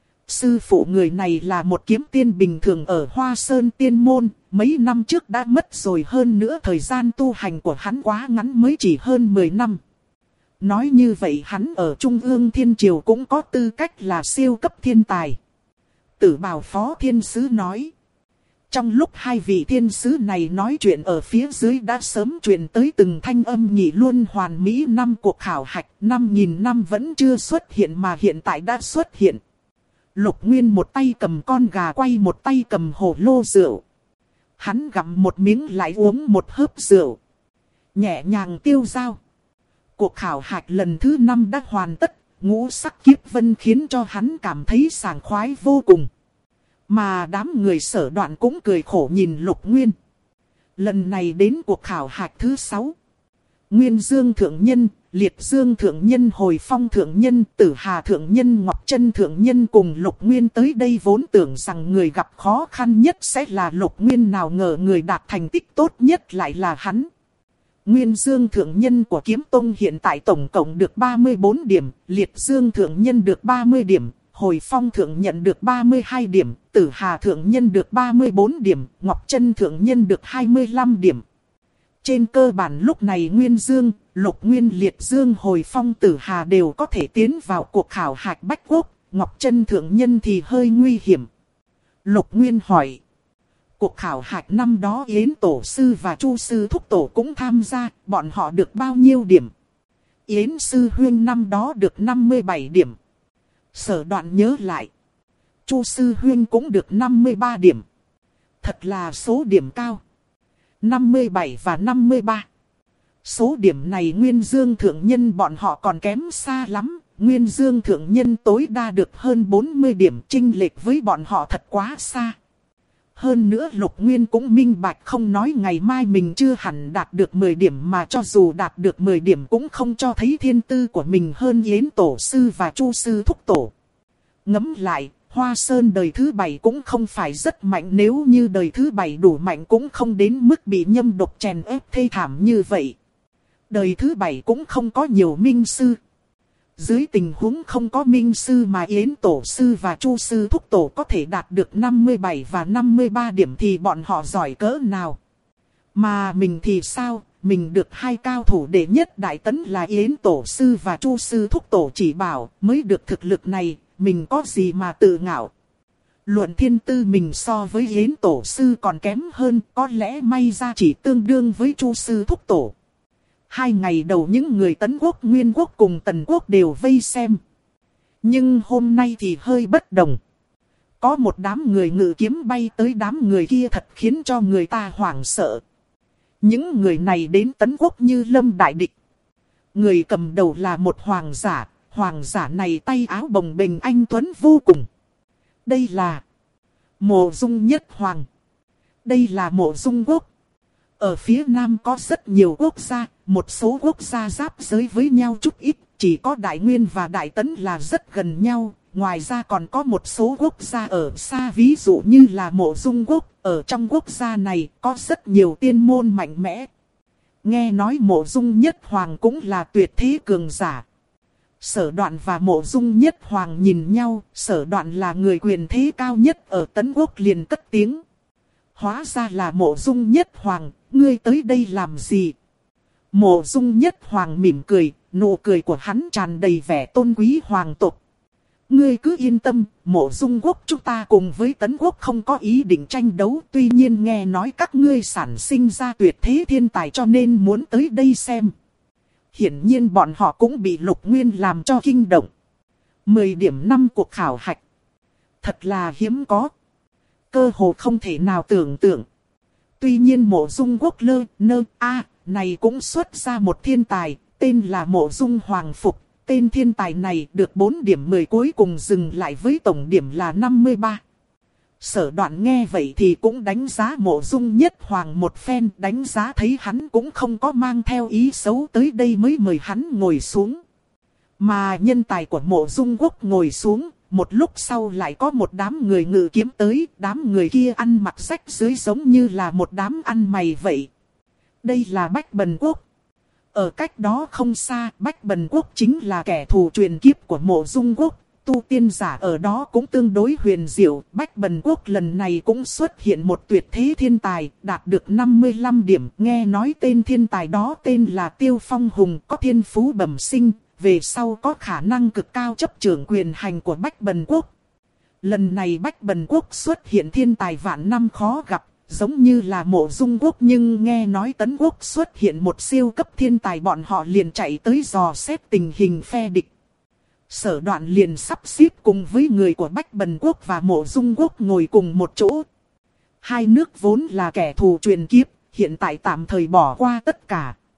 Sư phụ người này là một kiếm tiên bình thường ở Hoa Sơn Tiên Môn, mấy năm trước đã mất rồi, hơn nữa thời gian tu hành của hắn quá ngắn mới chỉ hơn 10 năm. Nói như vậy hắn ở Trung ương Thiên Triều cũng có tư cách là siêu cấp thiên tài. Tử Bào Phó Thiên Sứ nói. Trong lúc hai vị thiên sứ này nói chuyện, ở phía dưới đã sớm truyền tới từng thanh âm nghị luân hoàn mỹ. 5 cuộc khảo hạch 5.000 năm vẫn chưa xuất hiện mà hiện tại đã xuất hiện. Lục Nguyên một tay cầm con gà quay, một tay cầm hồ lô rượu. Hắn gặm một miếng lại uống một hớp rượu. Nhẹ nhàng tiêu dao. Cuộc khảo hạch lần thứ 5 đã hoàn tất. ngũ sắc kiếp vân khiến cho hắn cảm thấy sảng khoái vô cùng. Mà đám người Sở Đoạn cũng cười khổ nhìn Lục Nguyên. Lần này đến cuộc khảo hạch thứ 6. Nguyên Dương Thượng Nhân, Liệt Dương Thượng Nhân, Hồi Phong Thượng Nhân, Tử Hà Thượng Nhân, Ngọc Trân Thượng Nhân cùng Lục Nguyên tới đây vốn tưởng rằng người gặp khó khăn nhất sẽ là Lục Nguyên, nào ngờ người đạt thành tích tốt nhất lại là hắn. Nguyên Dương Thượng Nhân của Kiếm Tông hiện tại tổng cộng được 34 điểm, Liệt Dương Thượng Nhân được 30 điểm, Hồi Phong Thượng Nhân được 32 điểm, Tử Hà Thượng Nhân được 34 điểm, Ngọc Trân Thượng Nhân được 25 điểm. Trên cơ bản lúc này Nguyên Dương, Lục Nguyên, Liệt Dương, Hồi Phong, Tử Hà đều có thể tiến vào cuộc khảo hạch Bách Quốc, Ngọc Trân Thượng Nhân thì hơi nguy hiểm. Lục Nguyên hỏi. Cuộc khảo hạch năm đó Yến Tổ Sư và Chu Sư Thúc Tổ cũng tham gia, bọn họ được bao nhiêu điểm? Yến Sư Huyên năm đó được 57 điểm. Sở Đoạn nhớ lại. Chu Sư Huyên cũng được 53 điểm. Thật là số điểm cao. 57 và 53. Số điểm này Nguyên Dương Thượng Nhân bọn họ còn kém xa lắm. Nguyên Dương Thượng Nhân tối đa được hơn 40 điểm, chênh lệch với bọn họ thật quá xa. Hơn nữa Lục Nguyên cũng minh bạch, không nói ngày mai mình chưa hẳn đạt được 10 điểm, mà cho dù đạt được 10 điểm cũng không cho thấy thiên tư của mình hơn Yến Tổ Sư và Chu Sư Thúc Tổ. Ngẫm lại, Hoa Sơn đời thứ 7 cũng không phải rất mạnh, nếu như đời thứ 7 đủ mạnh cũng không đến mức bị nhâm độc chèn ép thê thảm như vậy. Đời thứ 7 cũng không có nhiều minh sư. Dưới tình huống không có minh sư mà Yến Tổ Sư và Chu Sư Thúc Tổ có thể đạt được 57 và 53 điểm thì bọn họ giỏi cỡ nào. Mà mình thì sao, mình được hai cao thủ đệ nhất Đại Tấn là Yến Tổ Sư và Chu Sư Thúc Tổ chỉ bảo mới được thực lực này, mình có gì mà tự ngạo. Luận thiên tư mình so với Yến Tổ Sư còn kém hơn, có lẽ may ra chỉ tương đương với Chu Sư Thúc Tổ. 2 ngày đầu những người Tấn Quốc, Nguyên Quốc cùng Tần Quốc đều vây xem. Nhưng hôm nay thì hơi bất đồng. Có một đám người ngự kiếm bay tới, đám người kia thật khiến cho người ta hoảng sợ. Những người này đến Tấn Quốc như lâm đại địch. Người cầm đầu là một hoàng giả này tay áo bồng bềnh anh tuấn vô cùng. Đây là Mộ Dung Nhất Hoàng. Đây là Mộ Dung Quốc. Ở phía Nam có rất nhiều quốc gia, một số quốc gia giáp giới với nhau chút ít, chỉ có Đại Nguyên và Đại Tấn là rất gần nhau. Ngoài ra còn có một số quốc gia ở xa, ví dụ như là Mộ Dung Quốc. Ở trong quốc gia này có rất nhiều tiên môn mạnh mẽ. Nghe nói Mộ Dung Nhất Hoàng cũng là tuyệt thế cường giả. Sở Đoạn và Mộ Dung Nhất Hoàng nhìn nhau, Sở Đoạn là người quyền thế cao nhất ở Tấn Quốc liền cất tiếng. Hóa ra là Mộ Dung Nhất Hoàng, ngươi tới đây làm gì? Mộ Dung Nhất Hoàng mỉm cười, nụ cười của hắn tràn đầy vẻ tôn quý hoàng tộc. Ngươi cứ yên tâm, Mộ Dung Quốc chúng ta cùng với Tấn Quốc không có ý định tranh đấu. Tuy nhiên nghe nói các ngươi sản sinh ra tuyệt thế thiên tài cho nên muốn tới đây xem. Hiển nhiên bọn họ cũng bị Lục Nguyên làm cho kinh động. 10 điểm 5 cuộc khảo hạch. Thật là hiếm có. Cơ hồ không thể nào tưởng tượng. Tuy nhiên Mộ Dung Quốc này cũng xuất ra một thiên tài, tên là Mộ Dung Hoàng Phục. Tên thiên tài này được 4 điểm 10 cuối cùng dừng lại với tổng điểm là 53. Sở Đoạn nghe vậy thì cũng đánh giá Mộ Dung Nhất Hoàng một phen, đánh giá thấy hắn cũng không có mang theo ý xấu tới đây mới mời hắn ngồi xuống. Mà nhân tài của Mộ Dung Quốc ngồi xuống, một lúc sau lại có một đám người ngự kiếm tới, đám người kia ăn mặc rách rưới giống như là một đám ăn mày vậy. Đây là Bách Bần Quốc. Ở cách đó không xa, Bách Bần Quốc chính là kẻ thù truyền kiếp của Mộ Dung Quốc. Tu tiên giả ở đó cũng tương đối huyền diệu. Bách Bần Quốc lần này cũng xuất hiện một tuyệt thế thiên tài, đạt được 55 điểm. Nghe nói tên thiên tài đó tên là Tiêu Phong Hùng, có thiên phú bẩm sinh, về sau có khả năng cực cao chấp trưởng quyền hành của Bách Bần Quốc. Lần này Bách Bần Quốc xuất hiện thiên tài vạn năm khó gặp, giống như là Mộ Dung Quốc, nhưng nghe nói Tấn Quốc xuất hiện một siêu cấp thiên tài, bọn họ liền chạy tới dò xét tình hình phe địch. Sở Đoạn liền sắp xếp cùng với người của Bách Bần Quốc và Mộ Dung Quốc ngồi cùng một chỗ. Hai nước vốn là kẻ thù truyền kiếp, hiện tại tạm thời bỏ qua tất cả.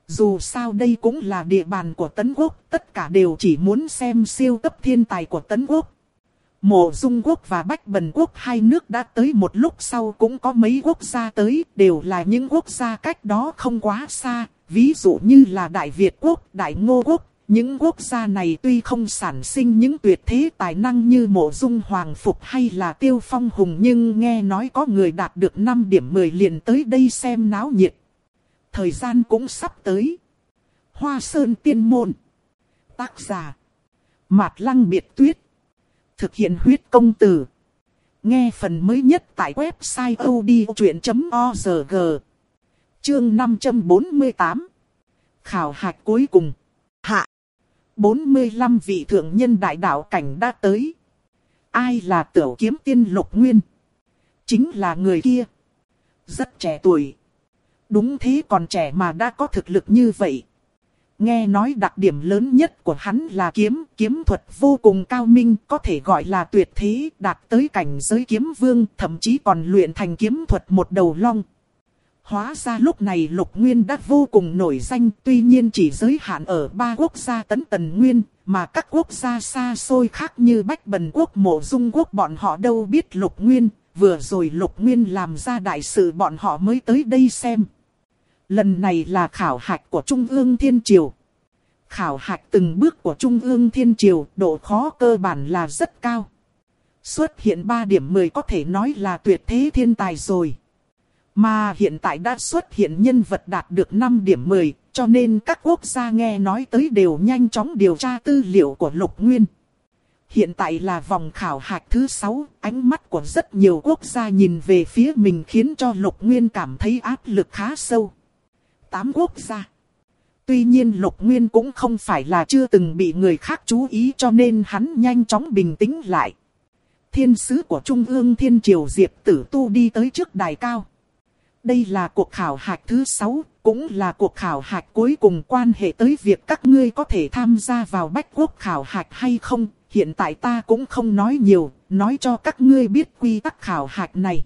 Dù sao đây cũng là địa bàn của Tấn Quốc, tất cả đều chỉ muốn xem siêu cấp thiên tài của Tấn Quốc. Mộ Dung Quốc và Bách Bần Quốc hai nước đã tới một lúc sau cũng có mấy quốc gia tới, đều là những quốc gia cách đó không quá xa, ví dụ như là Đại Việt Quốc, Đại Ngô Quốc. Những quốc gia này tuy không sản sinh những tuyệt thế tài năng như Mộ Dung Hoàng Phục hay là Tiêu Phong Hùng, nhưng nghe nói có người đạt được 5 điểm 10 liền tới đây xem náo nhiệt. Thời gian cũng sắp tới. Hoa Sơn Tiên Môn. Tác giả Mạt Lăng Biệt Tuyết. Thực hiện huyết công từ. Nghe phần mới nhất tại website odchuyện.org. Chương 548. Khảo hạch cuối cùng. Hạ. 45 vị thượng nhân đại đạo cảnh đã tới. Ai là Tửu Kiếm Tiên Lục Nguyên? Chính là người kia. Rất trẻ tuổi. Đúng thế, còn trẻ mà đã có thực lực như vậy. Nghe nói đặc điểm lớn nhất của hắn là kiếm thuật vô cùng cao minh, có thể gọi là tuyệt thế, đạt tới cảnh giới kiếm vương, thậm chí còn luyện thành kiếm thuật một đầu long. Hóa ra lúc này Lục Nguyên đã vô cùng nổi danh, tuy nhiên chỉ giới hạn ở 3 quốc gia Tấn Tần Nguyên, mà các quốc gia xa xôi khác như Bách Bần Quốc, Mộ Dung Quốc bọn họ đâu biết Lục Nguyên, vừa rồi Lục Nguyên làm ra đại sự bọn họ mới tới đây xem. Lần này là khảo hạch của Trung ương Thiên Triều. Khảo hạch từng bước của Trung ương Thiên Triều, độ khó cơ bản là rất cao. Xuất hiện 3 điểm 10 có thể nói là tuyệt thế thiên tài rồi. Mà hiện tại đã xuất hiện nhân vật đạt được 5 điểm 10, cho nên các quốc gia nghe nói tới đều nhanh chóng điều tra tư liệu của Lục Nguyên. Hiện tại là vòng khảo hạch thứ 6, ánh mắt của rất nhiều quốc gia nhìn về phía mình khiến cho Lục Nguyên cảm thấy áp lực khá sâu. 8 quốc gia. Tuy nhiên Lục Nguyên cũng không phải là chưa từng bị người khác chú ý, cho nên hắn nhanh chóng bình tĩnh lại. Thiên sứ của Trung ương Thiên Triều Diệp Tử Tu đi tới trước đài cao. Đây là cuộc khảo hạch thứ 6, cũng là cuộc khảo hạch cuối cùng, quan hệ tới việc các ngươi có thể tham gia vào Bách Quốc khảo hạch hay không. Hiện tại ta cũng không nói nhiều, nói cho các ngươi biết quy tắc khảo hạch này.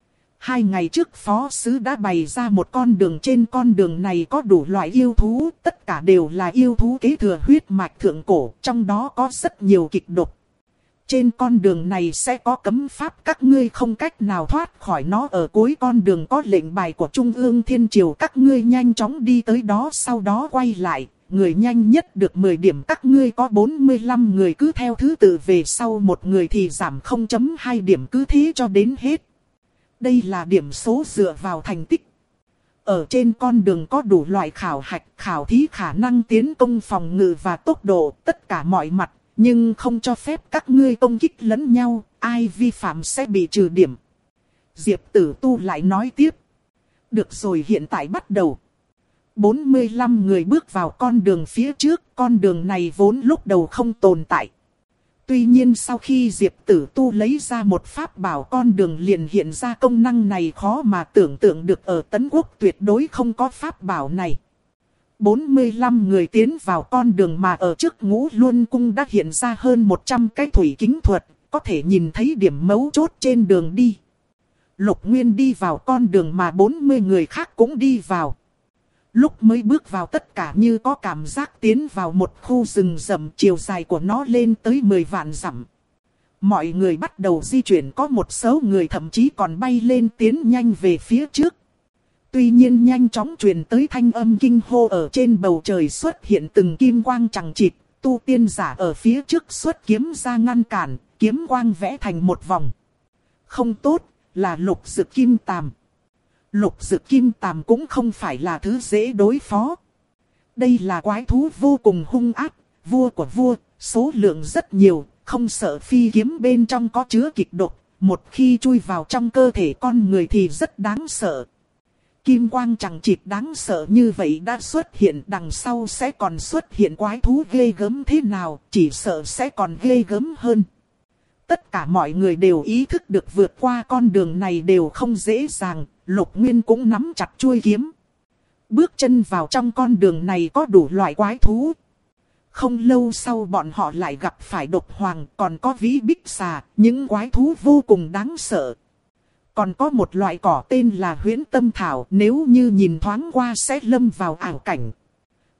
2 ngày trước phó sứ đã bày ra một con đường, trên con đường này có đủ loại yêu thú, tất cả đều là yêu thú kế thừa huyết mạch thượng cổ, trong đó có rất nhiều kịch độc. Trên con đường này sẽ có cấm pháp, các ngươi không cách nào thoát khỏi nó. Ở cuối con đường có lệnh bài của Trung ương Thiên Triều, các ngươi nhanh chóng đi tới đó, sau đó quay lại. Người nhanh nhất được 10 điểm, các ngươi có 45 người cứ theo thứ tự về sau một người thì giảm 0.2 điểm, cứ thế cho đến hết. Đây là điểm số dựa vào thành tích. Ở trên con đường có đủ loại khảo hạch, khảo thí khả năng tiến công, phòng ngự và tốc độ, tất cả mọi mặt. Nhưng không cho phép các ngươi công kích lẫn nhau, ai vi phạm sẽ bị trừ điểm. Diệp Tử Tu lại nói tiếp. Được rồi, hiện tại bắt đầu. 45 người bước vào con đường phía trước, con đường này vốn lúc đầu không tồn tại. Tuy nhiên sau khi Diệp Tử Tu lấy ra một pháp bảo, con đường liền hiện ra công năng này, khó mà tưởng tượng được, ở Tấn Quốc tuyệt đối không có pháp bảo này. 45 người tiến vào con đường, mà ở trước Ngũ Luân Cung đã hiện ra hơn 100 cái thủy kính thuật, có thể nhìn thấy điểm mấu chốt trên đường đi. Lục Nguyên đi vào con đường mà 40 người khác cũng đi vào. Lúc mới bước vào tất cả như có cảm giác tiến vào một khu rừng rậm, chiều dài của nó lên tới 10 vạn dặm. Mọi người bắt đầu di chuyển, có một số người thậm chí còn bay lên tiến nhanh về phía trước. Tuy nhiên nhanh chóng truyền tới thanh âm kinh hô, ở trên bầu trời xuất hiện từng kim quang chằng chịt, tu tiên giả ở phía trước xuất kiếm ra ngăn cản, kiếm quang vẽ thành một vòng. Không tốt, là Lục Dực Kim Tàm. Lục Dực Kim Tàm cũng không phải là thứ dễ đối phó. Đây là quái thú vô cùng hung ác, vua của vua, số lượng rất nhiều, không sợ phi kiếm bên trong có chứa kịch độc, một khi chui vào trong cơ thể con người thì rất đáng sợ. Kim quang chằng chịt đáng sợ như vậy đã xuất hiện, đằng sau sẽ còn xuất hiện quái thú ghê gớm thế nào, chỉ sợ sẽ còn ghê gớm hơn. Tất cả mọi người đều ý thức được vượt qua con đường này đều không dễ dàng, Lục Nguyên cũng nắm chặt chuôi kiếm. Bước chân vào trong con đường này có đủ loại quái thú. Không lâu sau bọn họ lại gặp phải độc hoàng, còn có vĩ bích xà, những quái thú vô cùng đáng sợ. Còn có một loại cỏ tên là huyễn tâm thảo, nếu như nhìn thoáng qua sẽ lâm vào ảo cảnh.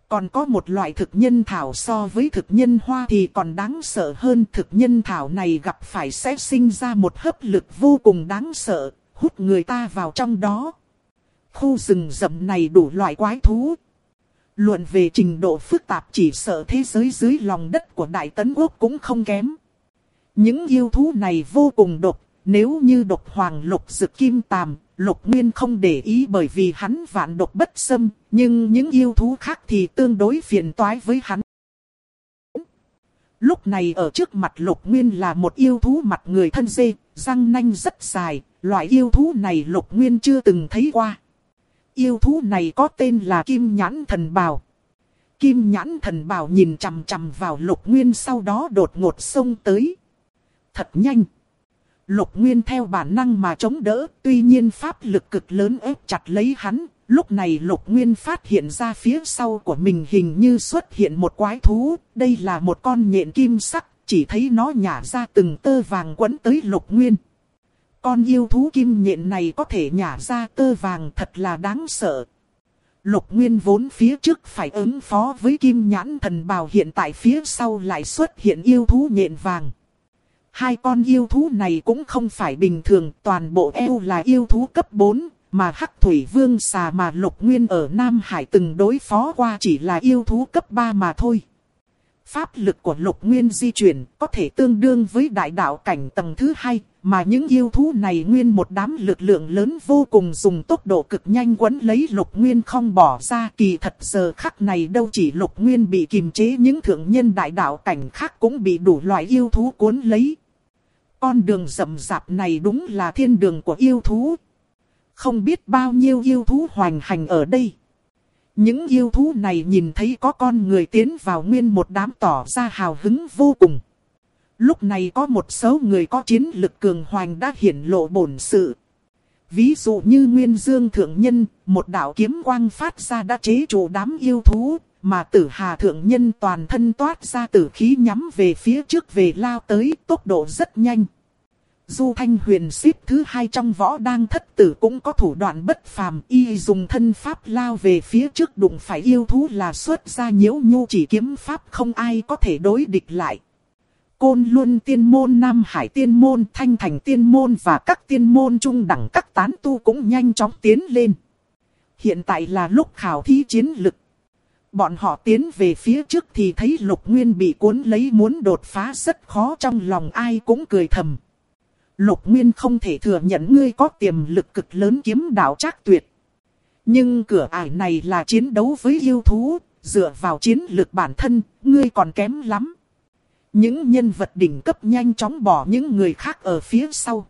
Còn có một loại thực nhân thảo so với thực nhân hoa thì còn đáng sợ hơn. Thực nhân thảo này gặp phải sẽ sinh ra một hấp lực vô cùng đáng sợ, hút người ta vào trong đó. Khu rừng rậm này đủ loại quái thú. Luận về trình độ phức tạp chỉ sợ thế giới dưới lòng đất của Đại Tấn Quốc cũng không kém. Những yêu thú này vô cùng độc, nếu như độc hoàng lục dực kim tàm, Lục Nguyên không để ý bởi vì hắn vạn độc bất xâm, nhưng những yêu thú khác thì tương đối phiền toái với hắn. Lúc này ở trước mặt Lục Nguyên là một yêu thú mặt người thân dê, răng nanh rất dài, loại yêu thú này Lục Nguyên chưa từng thấy qua. Yêu thú này có tên là Kim Nhãn Thần Bào. Kim Nhãn Thần Bào nhìn chằm chằm vào Lục Nguyên sau đó đột ngột xông tới. Thật nhanh. Lục Nguyên theo bản năng mà chống đỡ, tuy nhiên pháp lực cực lớn ép chặt lấy hắn. Lúc này Lục Nguyên phát hiện ra phía sau của mình hình như xuất hiện một quái thú. Đây là một con nhện kim sắc, chỉ thấy nó nhả ra từng tơ vàng quấn tới Lục Nguyên. Con yêu thú kim nhện này có thể nhả ra tơ vàng thật là đáng sợ. Lục Nguyên vốn phía trước phải ứng phó với Kim Nhãn Thần Bào, hiện tại phía sau lại xuất hiện yêu thú nhện vàng. Hai con yêu thú này cũng không phải bình thường, toàn bộ eo là yêu thú cấp 4, mà Hắc Thủy Vương Xà mà Lục Nguyên ở Nam Hải từng đối phó qua chỉ là yêu thú cấp 3 mà thôi. Pháp lực của Lục Nguyên di chuyển có thể tương đương với đại đạo cảnh tầng thứ 2, mà những yêu thú này nguyên một đám lực lượng lớn vô cùng dùng tốc độ cực nhanh quấn lấy Lục Nguyên không bỏ ra. Kỳ thật giờ khắc này đâu chỉ Lục Nguyên bị kiềm chế, những thượng nhân đại đạo cảnh khác cũng bị đủ loại yêu thú cuốn lấy. Con đường rậm rạp này đúng là thiên đường của yêu thú. Không biết bao nhiêu yêu thú hoành hành ở đây. Những yêu thú này nhìn thấy có con người tiến vào nguyên một đám tỏ ra hào hứng vô cùng. Lúc này có một số người có chiến lực cường hoành đã hiển lộ bổn sự. Ví dụ như Nguyên Dương Thượng Nhân, một đạo kiếm quang phát ra đã chế trụ đám yêu thú, mà Tử Hà Thượng Nhân toàn thân toát ra tử khí nhắm về phía trước về lao tới, tốc độ rất nhanh. Du Thanh Huyền xếp thứ 2 trong Võ Đang Thất Tử cũng có thủ đoạn bất phàm, y dùng thân pháp lao về phía trước đụng phải yêu thú là xuất ra nhiễu nhu chỉ kiếm pháp không ai có thể đối địch lại. Côn Luân Tiên Môn, Nam Hải Tiên Môn, Thanh Thành Tiên Môn và các tiên môn trung đẳng các tán tu cũng nhanh chóng tiến lên. Hiện tại là lúc khảo thí chiến lực. Bọn họ tiến về phía trước thì thấy Lục Nguyên bị cuốn lấy muốn đột phá rất khó, trong lòng ai cũng cười thầm. Lục Nguyên không thể thừa nhận ngươi có tiềm lực cực lớn kiếm đạo trác tuyệt. Nhưng cửa ải này là chiến đấu với yêu thú, dựa vào chiến lực bản thân, ngươi còn kém lắm. Những nhân vật đỉnh cấp nhanh chóng bỏ những người khác ở phía sau.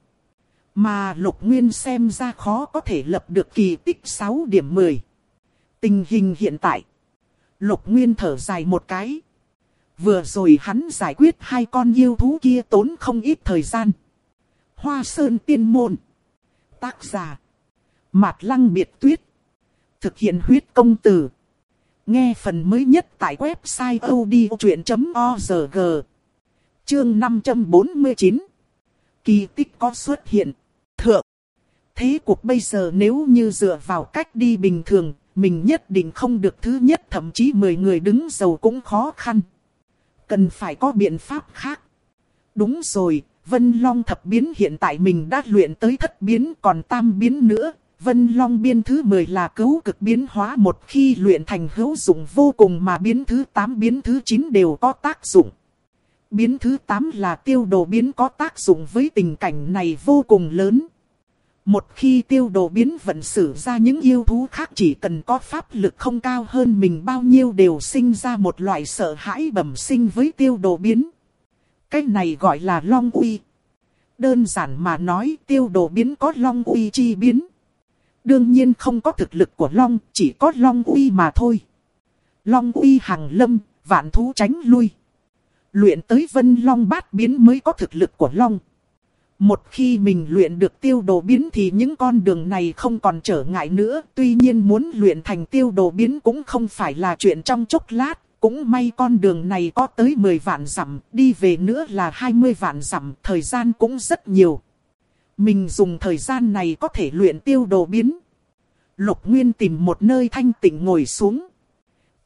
Mà Lục Nguyên xem ra khó có thể lập được kỳ tích 6 điểm 10. Tình hình hiện tại, Lục Nguyên thở dài một cái. Vừa rồi hắn giải quyết 2 con yêu thú kia tốn không ít thời gian. Hoa Sơn Tiên Môn. Tác giả Mạt Lăng Biệt Tuyết. Thực hiện huyết công từ. Nghe phần mới nhất tại website odchuyện.org. Chương 549. Kỳ tích có xuất hiện. Thượng. Thế cuộc bây giờ nếu như dựa vào cách đi bình thường, mình nhất định không được thứ nhất, thậm chí 10 người đứng đầu cũng khó khăn. Cần phải có biện pháp khác. Đúng rồi, Vân Long thập biến hiện tại mình đã luyện tới thất biến, còn tam biến nữa. Vân Long biến thứ 10 là cứu cực biến hóa, một khi luyện thành hữu dụng vô cùng, mà biến thứ 8 biến thứ 9 đều có tác dụng. Biến thứ 8 là tiêu đồ biến, có tác dụng với tình cảnh này vô cùng lớn. Một khi tiêu đồ biến vận sử ra, những yêu thú khác chỉ cần có pháp lực không cao hơn mình bao nhiêu đều sinh ra một loại sợ hãi bẩm sinh với tiêu đồ biến. Cái này gọi là Long Uy. Đơn giản mà nói, tiêu đồ biến có Long Uy chi biến. Đương nhiên không có thực lực của Long, chỉ có Long Uy mà thôi. Long Uy hàng lâm, vạn thú tránh lui. Luyện tới Vân Long bát biến mới có thực lực của Long. Một khi mình luyện được tiêu đồ biến thì những con đường này không còn trở ngại nữa. Tuy nhiên muốn luyện thành tiêu đồ biến cũng không phải là chuyện trong chốc lát. Cũng may con đường này có tới 10 vạn dặm, đi về nữa là 20 vạn dặm, thời gian cũng rất nhiều. Mình dùng thời gian này có thể luyện tiêu đồ biến. Lục Nguyên tìm một nơi thanh tịnh ngồi xuống.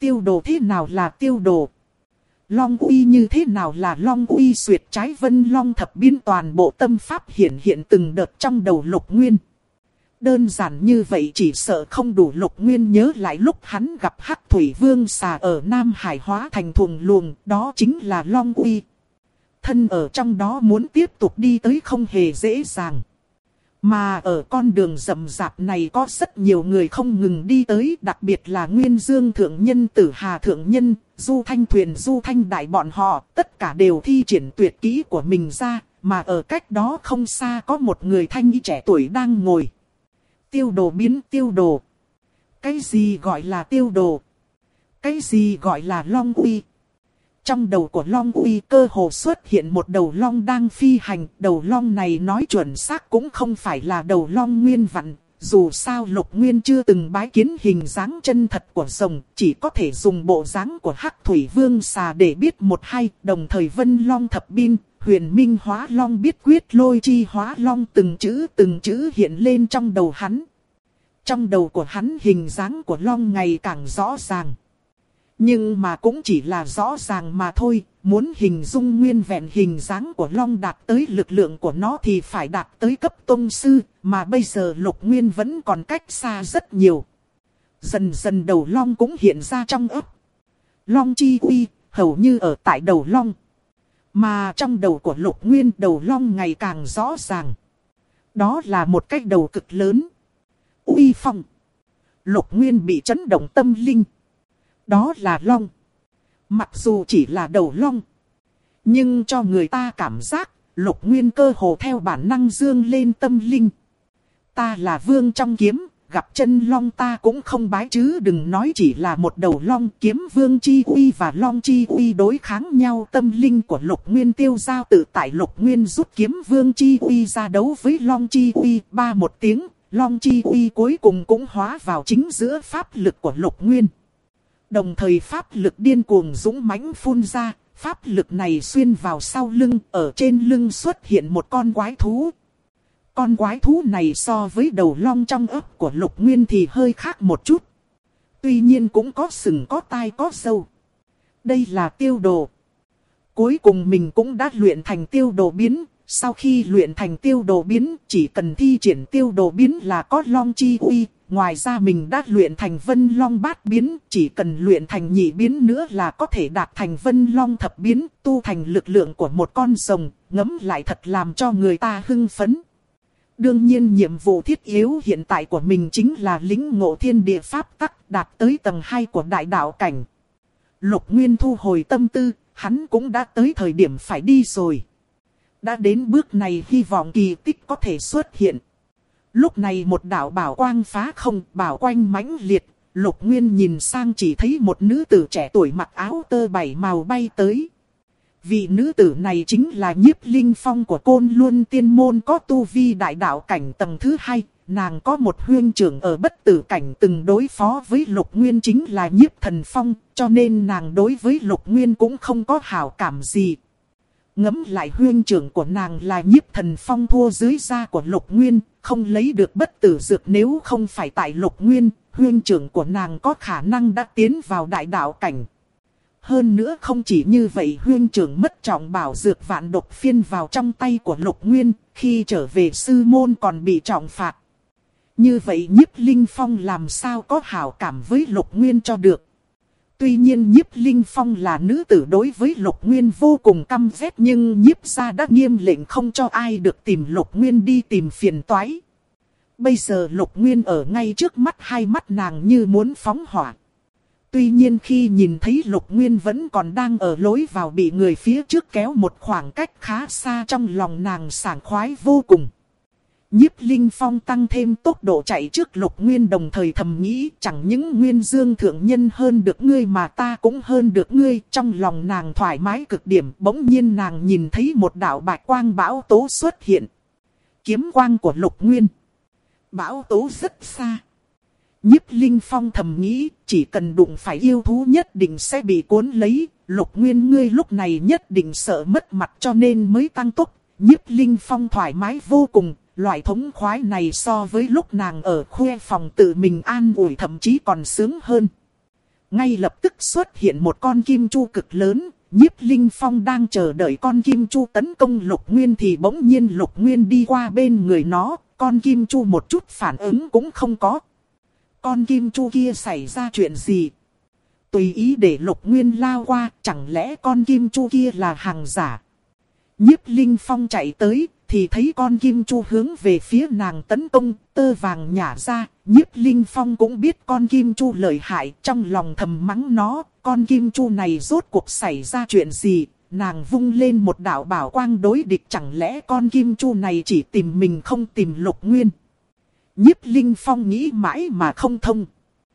Tiêu đồ thế nào là tiêu đồ? Long uy như thế nào là long uy? Duyệt trái vân long thập biến toàn bộ tâm pháp hiện hiện từng đợt trong đầu Lục Nguyên. Đơn giản như vậy chỉ sợ không đủ. Lục Nguyên nhớ lại lúc hắn gặp Hắc Thủy Vương xà ở Nam Hải hóa thành thuồng luồng, đó chính là long uy. Thân ở trong đó muốn tiếp tục đi tới không hề dễ dàng. Mà ở con đường rậm rạp này có rất nhiều người không ngừng đi tới, đặc biệt là Nguyên Dương Thượng Nhân, Tử Hà Thượng Nhân, Du Thanh Thuyền, Du Thanh Đại bọn họ, tất cả đều thi triển tuyệt kỹ của mình ra, mà ở cách đó không xa có một người thanh y trẻ tuổi đang ngồi. Tiêu đồ biến tiêu đồ. Cái gì gọi là tiêu đồ? Cái gì gọi là long uy? Trong đầu của Long Uy cơ hồ xuất hiện một đầu long đang phi hành. Đầu long này nói chuẩn xác cũng không phải là đầu long nguyên vặn. Dù sao Lục Nguyên chưa từng bái kiến hình dáng chân thật của rồng, chỉ có thể dùng bộ dáng của Hắc Thủy Vương xà để biết một hai. Đồng thời Vân Long thập bin, Huyền Minh hóa long biết quyết lôi chi hóa long, từng chữ hiện lên trong đầu hắn. Trong đầu của hắn hình dáng của long ngày càng rõ ràng. Nhưng mà cũng chỉ là rõ ràng mà thôi, muốn hình dung nguyên vẹn hình dáng của long đạt tới lực lượng của nó thì phải đạt tới cấp tông sư, mà bây giờ Lục Nguyên vẫn còn cách xa rất nhiều. Dần dần đầu long cũng hiện ra trong ấp. Long chi uy, hầu như ở tại đầu long. Mà trong đầu của Lục Nguyên đầu long ngày càng rõ ràng. Đó là một cái đầu cực lớn. Uy phong. Lục Nguyên bị chấn động tâm linh. Đó là long. Mặc dù chỉ là đầu long, nhưng cho người ta cảm giác Lục Nguyên cơ hồ theo bản năng dương lên tâm linh. Ta là vương trong kiếm, gặp chân long ta cũng không bái chứ đừng nói chỉ là một đầu long. Kiếm vương chi uy và long chi uy đối kháng nhau, tâm linh của Lục Nguyên tiêu dao tự tại. Lục Nguyên rút kiếm vương chi uy ra đấu với long chi uy, ba một tiếng, long chi uy cuối cùng cũng hóa vào chính giữa pháp lực của Lục Nguyên. Đồng thời pháp lực điên cuồng dũng mãnh phun ra, pháp lực này xuyên vào sau lưng, ở trên lưng xuất hiện một con quái thú. Con quái thú này so với đầu long trong ấp của Lục Nguyên thì hơi khác một chút. Tuy nhiên cũng có sừng có tai có râu. Đây là tiêu đồ. Cuối cùng mình cũng đã luyện thành tiêu đồ biến. Sau khi luyện thành tiêu đồ biến, chỉ cần thi triển tiêu đồ biến là có long chi uy. Ngoài ra mình đã luyện thành Vân Long bát biến, chỉ cần luyện thành nhị biến nữa là có thể đạt thành Vân Long thập biến, tu thành lực lượng của một con rồng, ngẫm lại thật làm cho người ta hưng phấn. Đương nhiên nhiệm vụ thiết yếu hiện tại của mình chính là lĩnh ngộ thiên địa pháp tắc, đạt tới tầng 2 của đại đạo cảnh. Lục Nguyên thu hồi tâm tư, hắn cũng đã tới thời điểm phải đi rồi. Đã đến bước này hy vọng kỳ tích có thể xuất hiện. Lúc này một đạo bảo quang phá không, bảo quang mãnh liệt, Lục Nguyên nhìn sang chỉ thấy một nữ tử trẻ tuổi mặc áo tơ 7 màu bay tới. Vị nữ tử này chính là Nhiếp Linh Phong của Côn Luân Tiên Môn, có tu vi đại đạo cảnh tầng thứ 2. Nàng có một huynh trưởng ở bất tử cảnh từng đối phó với Lục Nguyên chính là Nhiếp Thần Phong, cho nên nàng đối với Lục Nguyên cũng không có hảo cảm gì. Ngẫm lại huynh trưởng của nàng là Nhiếp Thần Phong thua dưới da của Lục Nguyên, không lấy được bất tử dược, nếu không phải tại Lục Nguyên, huynh trưởng của nàng có khả năng đã tiến vào đại đạo cảnh. Hơn nữa không chỉ như vậy, huynh trưởng mất trọng bảo dược vạn độc phiên vào trong tay của Lục Nguyên, khi trở về sư môn còn bị trọng phạt. Như vậy Nhiếp Linh Phong làm sao có hảo cảm với Lục Nguyên cho được. Tuy nhiên Nhiếp Linh Phong là nữ tử, đối với Lục Nguyên vô cùng căm ghét, nhưng Nhiếp gia đã nghiêm lệnh không cho ai được tìm Lục Nguyên đi tìm phiền toái. Bây giờ Lục Nguyên ở ngay trước mắt, hai mắt nàng như muốn phóng hỏa. Tuy nhiên khi nhìn thấy Lục Nguyên vẫn còn đang ở lối vào bị người phía trước kéo một khoảng cách khá xa, trong lòng nàng sảng khoái vô cùng. Nhiếp Linh Phong tăng thêm tốc độ chạy trước Lục Nguyên, đồng thời thầm nghĩ chẳng những Nguyên Dương Thượng Nhân hơn được ngươi mà ta cũng hơn được ngươi. Trong lòng nàng thoải mái cực điểm, bỗng nhiên nàng nhìn thấy một đạo bạch quang bão tố xuất hiện. Kiếm quang của Lục Nguyên. Bão tố rất xa. Nhiếp Linh Phong thầm nghĩ chỉ cần đụng phải yêu thú nhất định sẽ bị cuốn lấy. Lục Nguyên ngươi lúc này nhất định sợ mất mặt cho nên mới tăng tốc. Nhiếp Linh Phong thoải mái vô cùng. Loại thống khoái này so với lúc nàng ở khuê phòng tự mình an ủi thậm chí còn sướng hơn. Ngay lập tức xuất hiện một con kim chu cực lớn. Nhiếp Linh Phong đang chờ đợi con kim chu tấn công Lục Nguyên thì bỗng nhiên Lục Nguyên đi qua bên người nó. Con kim chu một chút phản ứng cũng không có. Con kim chu kia xảy ra chuyện gì? Tùy ý để Lục Nguyên lao qua, chẳng lẽ con kim chu kia là hàng giả? Nhiếp Linh Phong chạy tới, thì thấy con kim chu hướng về phía nàng tấn công, tơ vàng nhả ra. Nhiếp Linh Phong cũng biết con kim chu lợi hại, trong lòng thầm mắng nó. Con kim chu này rốt cuộc xảy ra chuyện gì? Nàng vung lên một đạo bảo quang đối địch, chẳng lẽ con kim chu này chỉ tìm mình không tìm Lục Nguyên? Nhiếp Linh Phong nghĩ mãi mà không thông.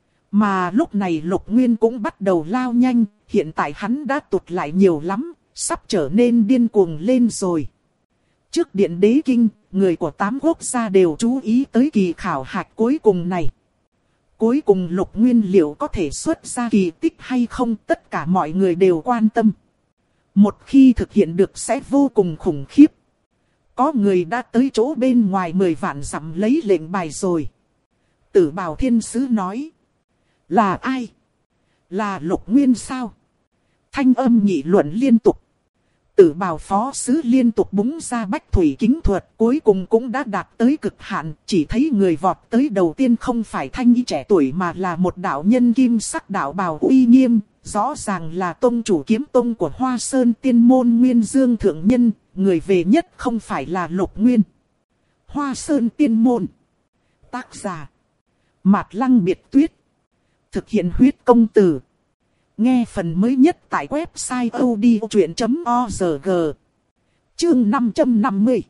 Mà lúc này Lục Nguyên cũng bắt đầu lao nhanh, hiện tại hắn đã tụt lại nhiều lắm, sắp trở nên điên cuồng lên rồi. Trước Điện Đế Kinh, người của 8 quốc gia đều chú ý tới kỳ khảo hạch cuối cùng này. Cuối cùng Lục Nguyên liệu có thể xuất ra kỳ tích hay không, tất cả mọi người đều quan tâm. Một khi thực hiện được sẽ vô cùng khủng khiếp. Có người đã tới chỗ bên ngoài 10 vạn dặm lấy lệnh bài rồi. Tử Bào Thiên Sứ nói. Là ai? Là Lục Nguyên sao? Thanh âm nghị luận liên tục. Tử Bào Phó Sứ liên tục búng ra bách thủy kính thuật, cuối cùng cũng đã đạt tới cực hạn. Chỉ thấy người vọt tới đầu tiên không phải thanh y trẻ tuổi mà là một đạo nhân kim sắc đạo bào uy nghiêm. Rõ ràng là tông chủ kiếm tông của Hoa Sơn Tiên Môn Nguyên Dương Thượng Nhân. Người về nhất không phải là Lục Nguyên. Hoa Sơn Tiên Môn. Tác giả Mạt Lăng Biệt Tuyết. Thực hiện huyết công từ. Nghe phần mới nhất tại website odchuyện.org. Chương 550.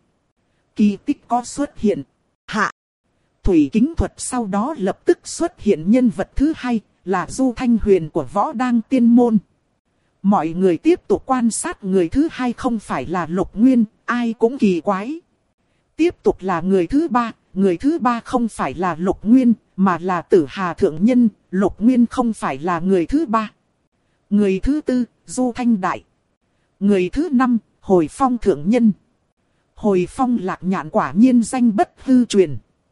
Kỳ tích có xuất hiện. Hạ. Thủy kính thuật sau đó lập tức xuất hiện nhân vật thứ hai, là Du Thanh Huyền của Võ Đang Tiên Môn. Mọi người tiếp tục quan sát người thứ hai không phải là Lục Nguyên, ai cũng kỳ quái. Tiếp tục là người thứ ba không phải là Lục Nguyên, mà là Tử Hà Thượng Nhân, Lục Nguyên không phải là người thứ ba. Người thứ tư, Du Thanh Đại. Người thứ năm, Hồi Phong Thượng Nhân. Hồi Phong Lạc Nhạn quả nhiên danh bất hư truyền.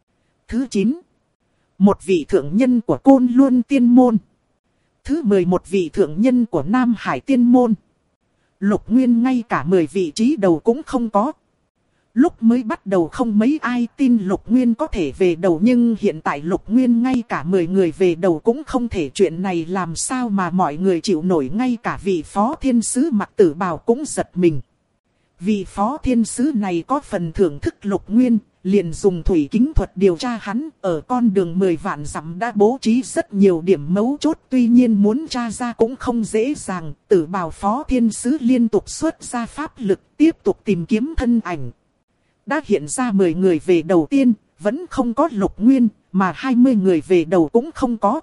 Thứ 9. Một vị thượng nhân của Côn Luân Tiên Môn. Thứ 11 vị thượng nhân của Nam Hải Tiên Môn. Lục Nguyên ngay cả 10 vị trí đầu cũng không có. Lúc mới bắt đầu không mấy ai tin Lục Nguyên có thể về đầu, nhưng hiện tại Lục Nguyên ngay cả 10 người về đầu cũng không thể, chuyện này làm sao mà mọi người chịu nổi. Ngay cả vị Phó Thiên Sứ mặc tử bào cũng giật mình. Vị Phó Thiên Sứ này có phần thưởng thức Lục Nguyên, liền dùng thủy kính thuật điều tra hắn. Ở con đường 10 vạn dặm đã bố trí rất nhiều điểm mấu chốt, tuy nhiên muốn tra ra cũng không dễ dàng. Tử bào Phó Thiên Sứ liên tục xuất ra pháp lực, tiếp tục tìm kiếm thân ảnh. Đã hiện ra 10 người về đầu tiên, vẫn không có Lục Nguyên, mà 20 người về đầu cũng không có.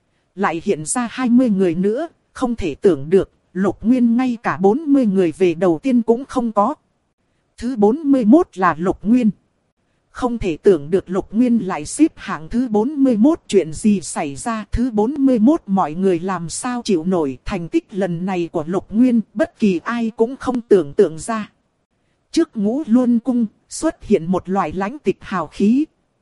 Lại hiện ra 20 người nữa, không thể tưởng được, Lục Nguyên ngay cả 40 người về đầu tiên cũng không có. Thứ 41 là Lục Nguyên. Không thể tưởng được Lục Nguyên lại xếp hạng thứ 41, chuyện gì xảy ra. Thứ 41 mọi người làm sao chịu nổi, thành tích lần này của Lục Nguyên bất kỳ ai cũng không tưởng tượng ra. Trước Ngũ Luân Cung xuất hiện một loại lãnh tịch hào khí.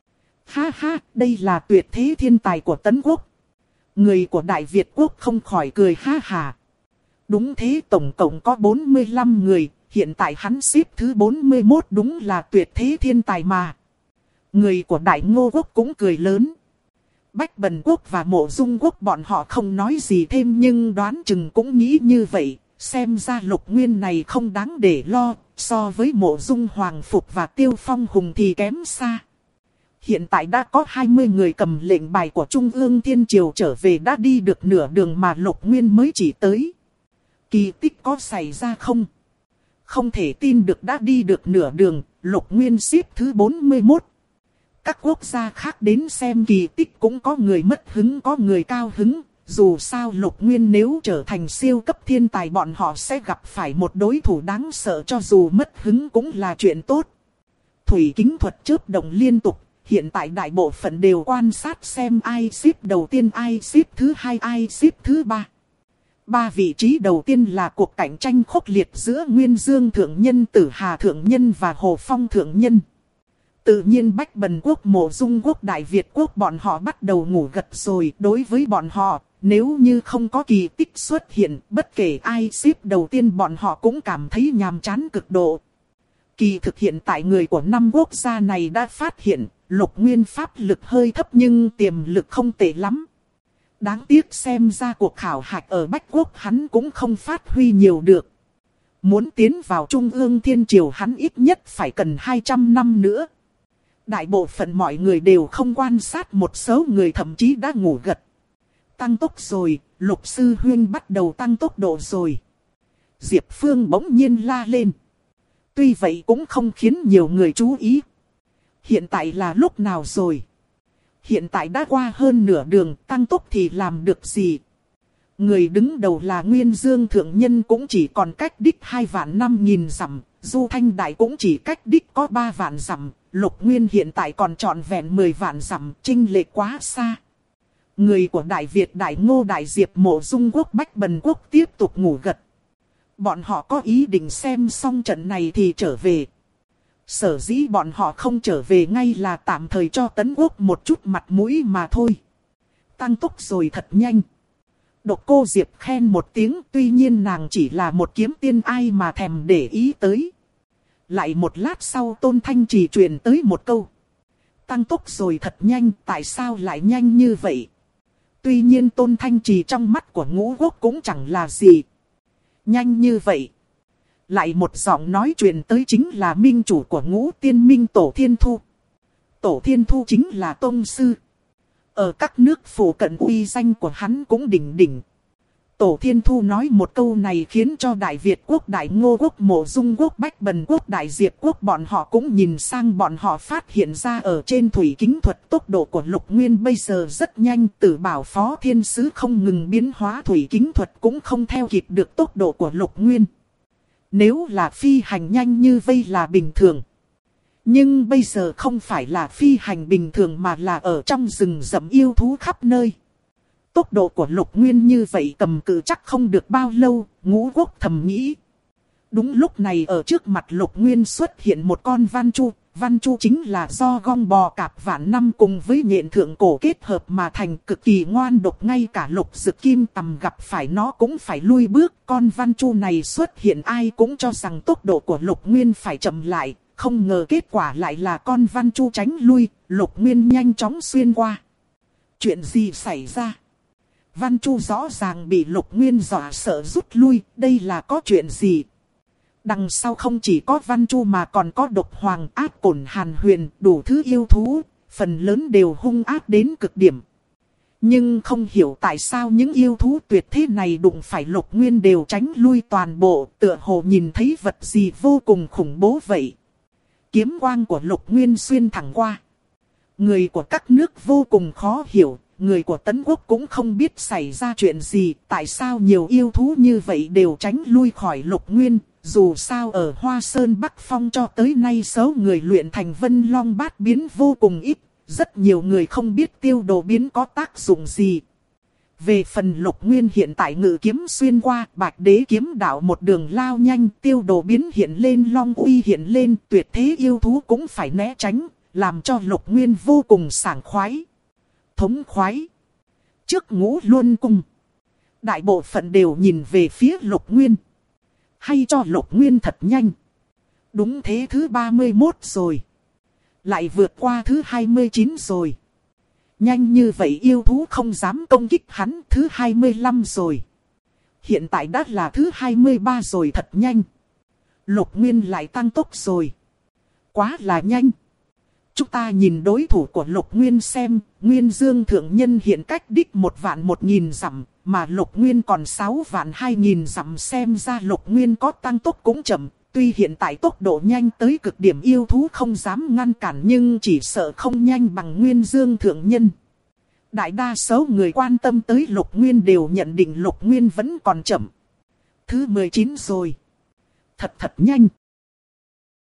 Ha ha, đây là tuyệt thế thiên tài của Tấn Quốc. Người của Đại Việt Quốc không khỏi cười ha hà. Đúng thế, tổng cộng có 45 người, hiện tại hắn xếp thứ 41, đúng là tuyệt thế thiên tài mà. Người của Đại Ngô Quốc cũng cười lớn. Bách Bần Quốc và Mộ Dung Quốc bọn họ không nói gì thêm, nhưng đoán chừng cũng nghĩ như vậy. Xem ra Lục Nguyên này không đáng để lo, so với Mộ Dung Hoàng Phục và Tiêu Phong Hùng thì kém xa. Hiện tại đã có 20 người cầm lệnh bài của Trung ương Thiên Triều trở về, đã đi được nửa đường mà Lục Nguyên mới chỉ tới. Kỳ tích có xảy ra không? Không thể tin được, đã đi được nửa đường, Lục Nguyên xếp thứ 41. Các quốc gia khác đến xem kỳ tích cũng có người mất hứng có người cao hứng. Dù sao Lục Nguyên nếu trở thành siêu cấp thiên tài, bọn họ sẽ gặp phải một đối thủ đáng sợ, cho dù mất hứng cũng là chuyện tốt. Thủy kính thuật chớp động liên tục, hiện tại đại bộ phận đều quan sát xem ai xếp đầu tiên, ai xếp thứ hai, ai xếp thứ ba. 3 vị trí đầu tiên là cuộc cạnh tranh khốc liệt giữa Nguyên Dương Thượng Nhân, Tử Hà Thượng Nhân và Hồ Phong Thượng Nhân. Tự nhiên Bách Bần Quốc, Mộ Dung Quốc, Đại Việt Quốc bọn họ bắt đầu ngủ gật rồi. Đối với bọn họ, Nếu như không có kỳ tích xuất hiện, bất kể ai xếp đầu tiên bọn họ cũng cảm thấy nhàm chán cực độ. Kỳ thực hiện tại người của 5 quốc gia này đã phát hiện, Lục Nguyên pháp lực hơi thấp nhưng tiềm lực không tệ lắm. Đáng tiếc xem ra cuộc khảo hạch ở Bách Quốc hắn cũng không phát huy nhiều được. Muốn tiến vào Trung ương Thiên Triều hắn ít nhất phải cần 200 năm nữa. Đại bộ phận mọi người đều không quan sát, một số người thậm chí đã ngủ gật. Tăng tốc rồi, Lục sư huynh bắt đầu tăng tốc độ rồi. Diệp Phương bỗng nhiên la lên. Tuy vậy cũng không khiến nhiều người chú ý. Hiện tại là lúc nào rồi? Hiện tại đã qua hơn nửa đường, tăng tốc thì làm được gì? Người đứng đầu là Nguyên Dương Thượng Nhân cũng chỉ còn cách đích 2.500.000 dặm, Du Thanh Đại cũng chỉ cách đích có 3 vạn dặm, Lục Nguyên hiện tại còn trọn vẹn 10 vạn dặm, chênh lệch quá xa. Người của Đại Việt, Đại Ngô, Đại Diệp, Mộ Dung Quốc, Bách Bần Quốc tiếp tục ngủ gật. Bọn họ có ý định xem xong trận này thì trở về. Sở dĩ bọn họ không trở về ngay là tạm thời cho Tấn Quốc một chút mặt mũi mà thôi. Tăng tốc rồi thật nhanh. Độc Cô Diệp khen một tiếng, tuy nhiên nàng chỉ là một kiếm tiên, ai mà thèm để ý tới. Lại một lát sau Tôn Thanh Trì truyền tới một câu. Tăng tốc rồi thật nhanh, tại sao lại nhanh như vậy? Tuy nhiên Tôn Thanh Trì trong mắt của Ngũ Quốc cũng chẳng là gì. Nhanh như vậy. Lại một giọng nói truyền tới, chính là minh chủ của Ngũ Tiên Minh Tổ Thiên Thu. Tổ Thiên Thu chính là tông sư. Ở các nước phụ cận uy danh của hắn cũng đỉnh đỉnh. Tổ Thiên Thu nói một câu này khiến cho Đại Việt Quốc, Đại Ngô Quốc, Mộ Dung Quốc, Bách Bần Quốc, Đại Diệp Quốc bọn họ cũng nhìn sang, bọn họ phát hiện ra ở trên thủy kính thuật tốc độ của Lục Nguyên bây giờ rất nhanh. Tử Bảo Phó Thiên Sứ không ngừng biến hóa, thủy kính thuật cũng không theo kịp được tốc độ của Lục Nguyên. Nếu là phi hành nhanh như vây là bình thường. Nhưng bây giờ không phải là phi hành bình thường mà là ở trong rừng rậm yêu thú khắp nơi. Tốc độ của Lục Nguyên như vậy cầm cự chắc không được bao lâu, Ngũ Quốc thầm nghĩ. Đúng lúc này ở trước mặt Lục Nguyên xuất hiện một con Văn Chu. Văn Chu chính là do gong bò cạp vạn năm cùng với nhện thượng cổ kết hợp mà thành, cực kỳ ngoan độc, ngay cả Lục Dực Kim Tầm gặp phải nó cũng phải lui bước. Con Văn Chu này xuất hiện ai cũng cho rằng tốc độ của Lục Nguyên phải chậm lại, không ngờ kết quả lại là con Văn Chu tránh lui, Lục Nguyên nhanh chóng xuyên qua. Chuyện gì xảy ra? Văn Chu rõ ràng bị Lục Nguyên dọa sợ rút lui, đây là có chuyện gì? Đằng sau không chỉ có Văn Chu mà còn có Độc Hoàng, Ác Cổn, Hàn Huyền, đủ thứ yêu thú, phần lớn đều hung ác đến cực điểm. Nhưng không hiểu tại sao những yêu thú tuyệt thế này đụng phải Lục Nguyên đều tránh lui toàn bộ, tựa hồ nhìn thấy vật gì vô cùng khủng bố vậy. Kiếm quang của Lục Nguyên xuyên thẳng qua. Người của các nước vô cùng khó hiểu. Người của Tấn Quốc cũng không biết xảy ra chuyện gì, tại sao nhiều yêu thú như vậy đều tránh lui khỏi Lục Nguyên. Dù sao ở Hoa Sơn Bắc Phong cho tới nay số người luyện thành Vân Long Bát Biến vô cùng ít. Rất nhiều người không biết tiêu đồ biến có tác dụng gì. Về phần Lục Nguyên hiện tại ngự kiếm xuyên qua, Bạch Đế kiếm đạo một đường lao nhanh, tiêu đồ biến hiện lên, Long Uy hiện lên, tuyệt thế yêu thú cũng phải né tránh, làm cho Lục Nguyên vô cùng sảng khoái. Thống khoái. Trước Ngũ Luân Cung, đại bộ phận đều nhìn về phía Lục Nguyên. Hay cho Lục Nguyên thật nhanh. Đúng thế, thứ 31 rồi. Lại vượt qua thứ 29 rồi. Nhanh như vậy yêu thú không dám công kích hắn, thứ 25 rồi. Hiện tại đã là thứ 23 rồi, thật nhanh. Lục Nguyên lại tăng tốc rồi. Quá là nhanh. Chúng ta nhìn đối thủ của Lục Nguyên xem, Nguyên Dương Thượng Nhân hiện cách đích 1.100.000 dặm, mà Lục Nguyên còn 6.200.000 dặm, xem ra Lục Nguyên có tăng tốc cũng chậm. Tuy hiện tại tốc độ nhanh tới cực điểm yêu thú không dám ngăn cản, nhưng chỉ sợ không nhanh bằng Nguyên Dương Thượng Nhân. Đại đa số người quan tâm tới Lục Nguyên đều nhận định Lục Nguyên vẫn còn chậm. Thứ 19 rồi. Thật nhanh.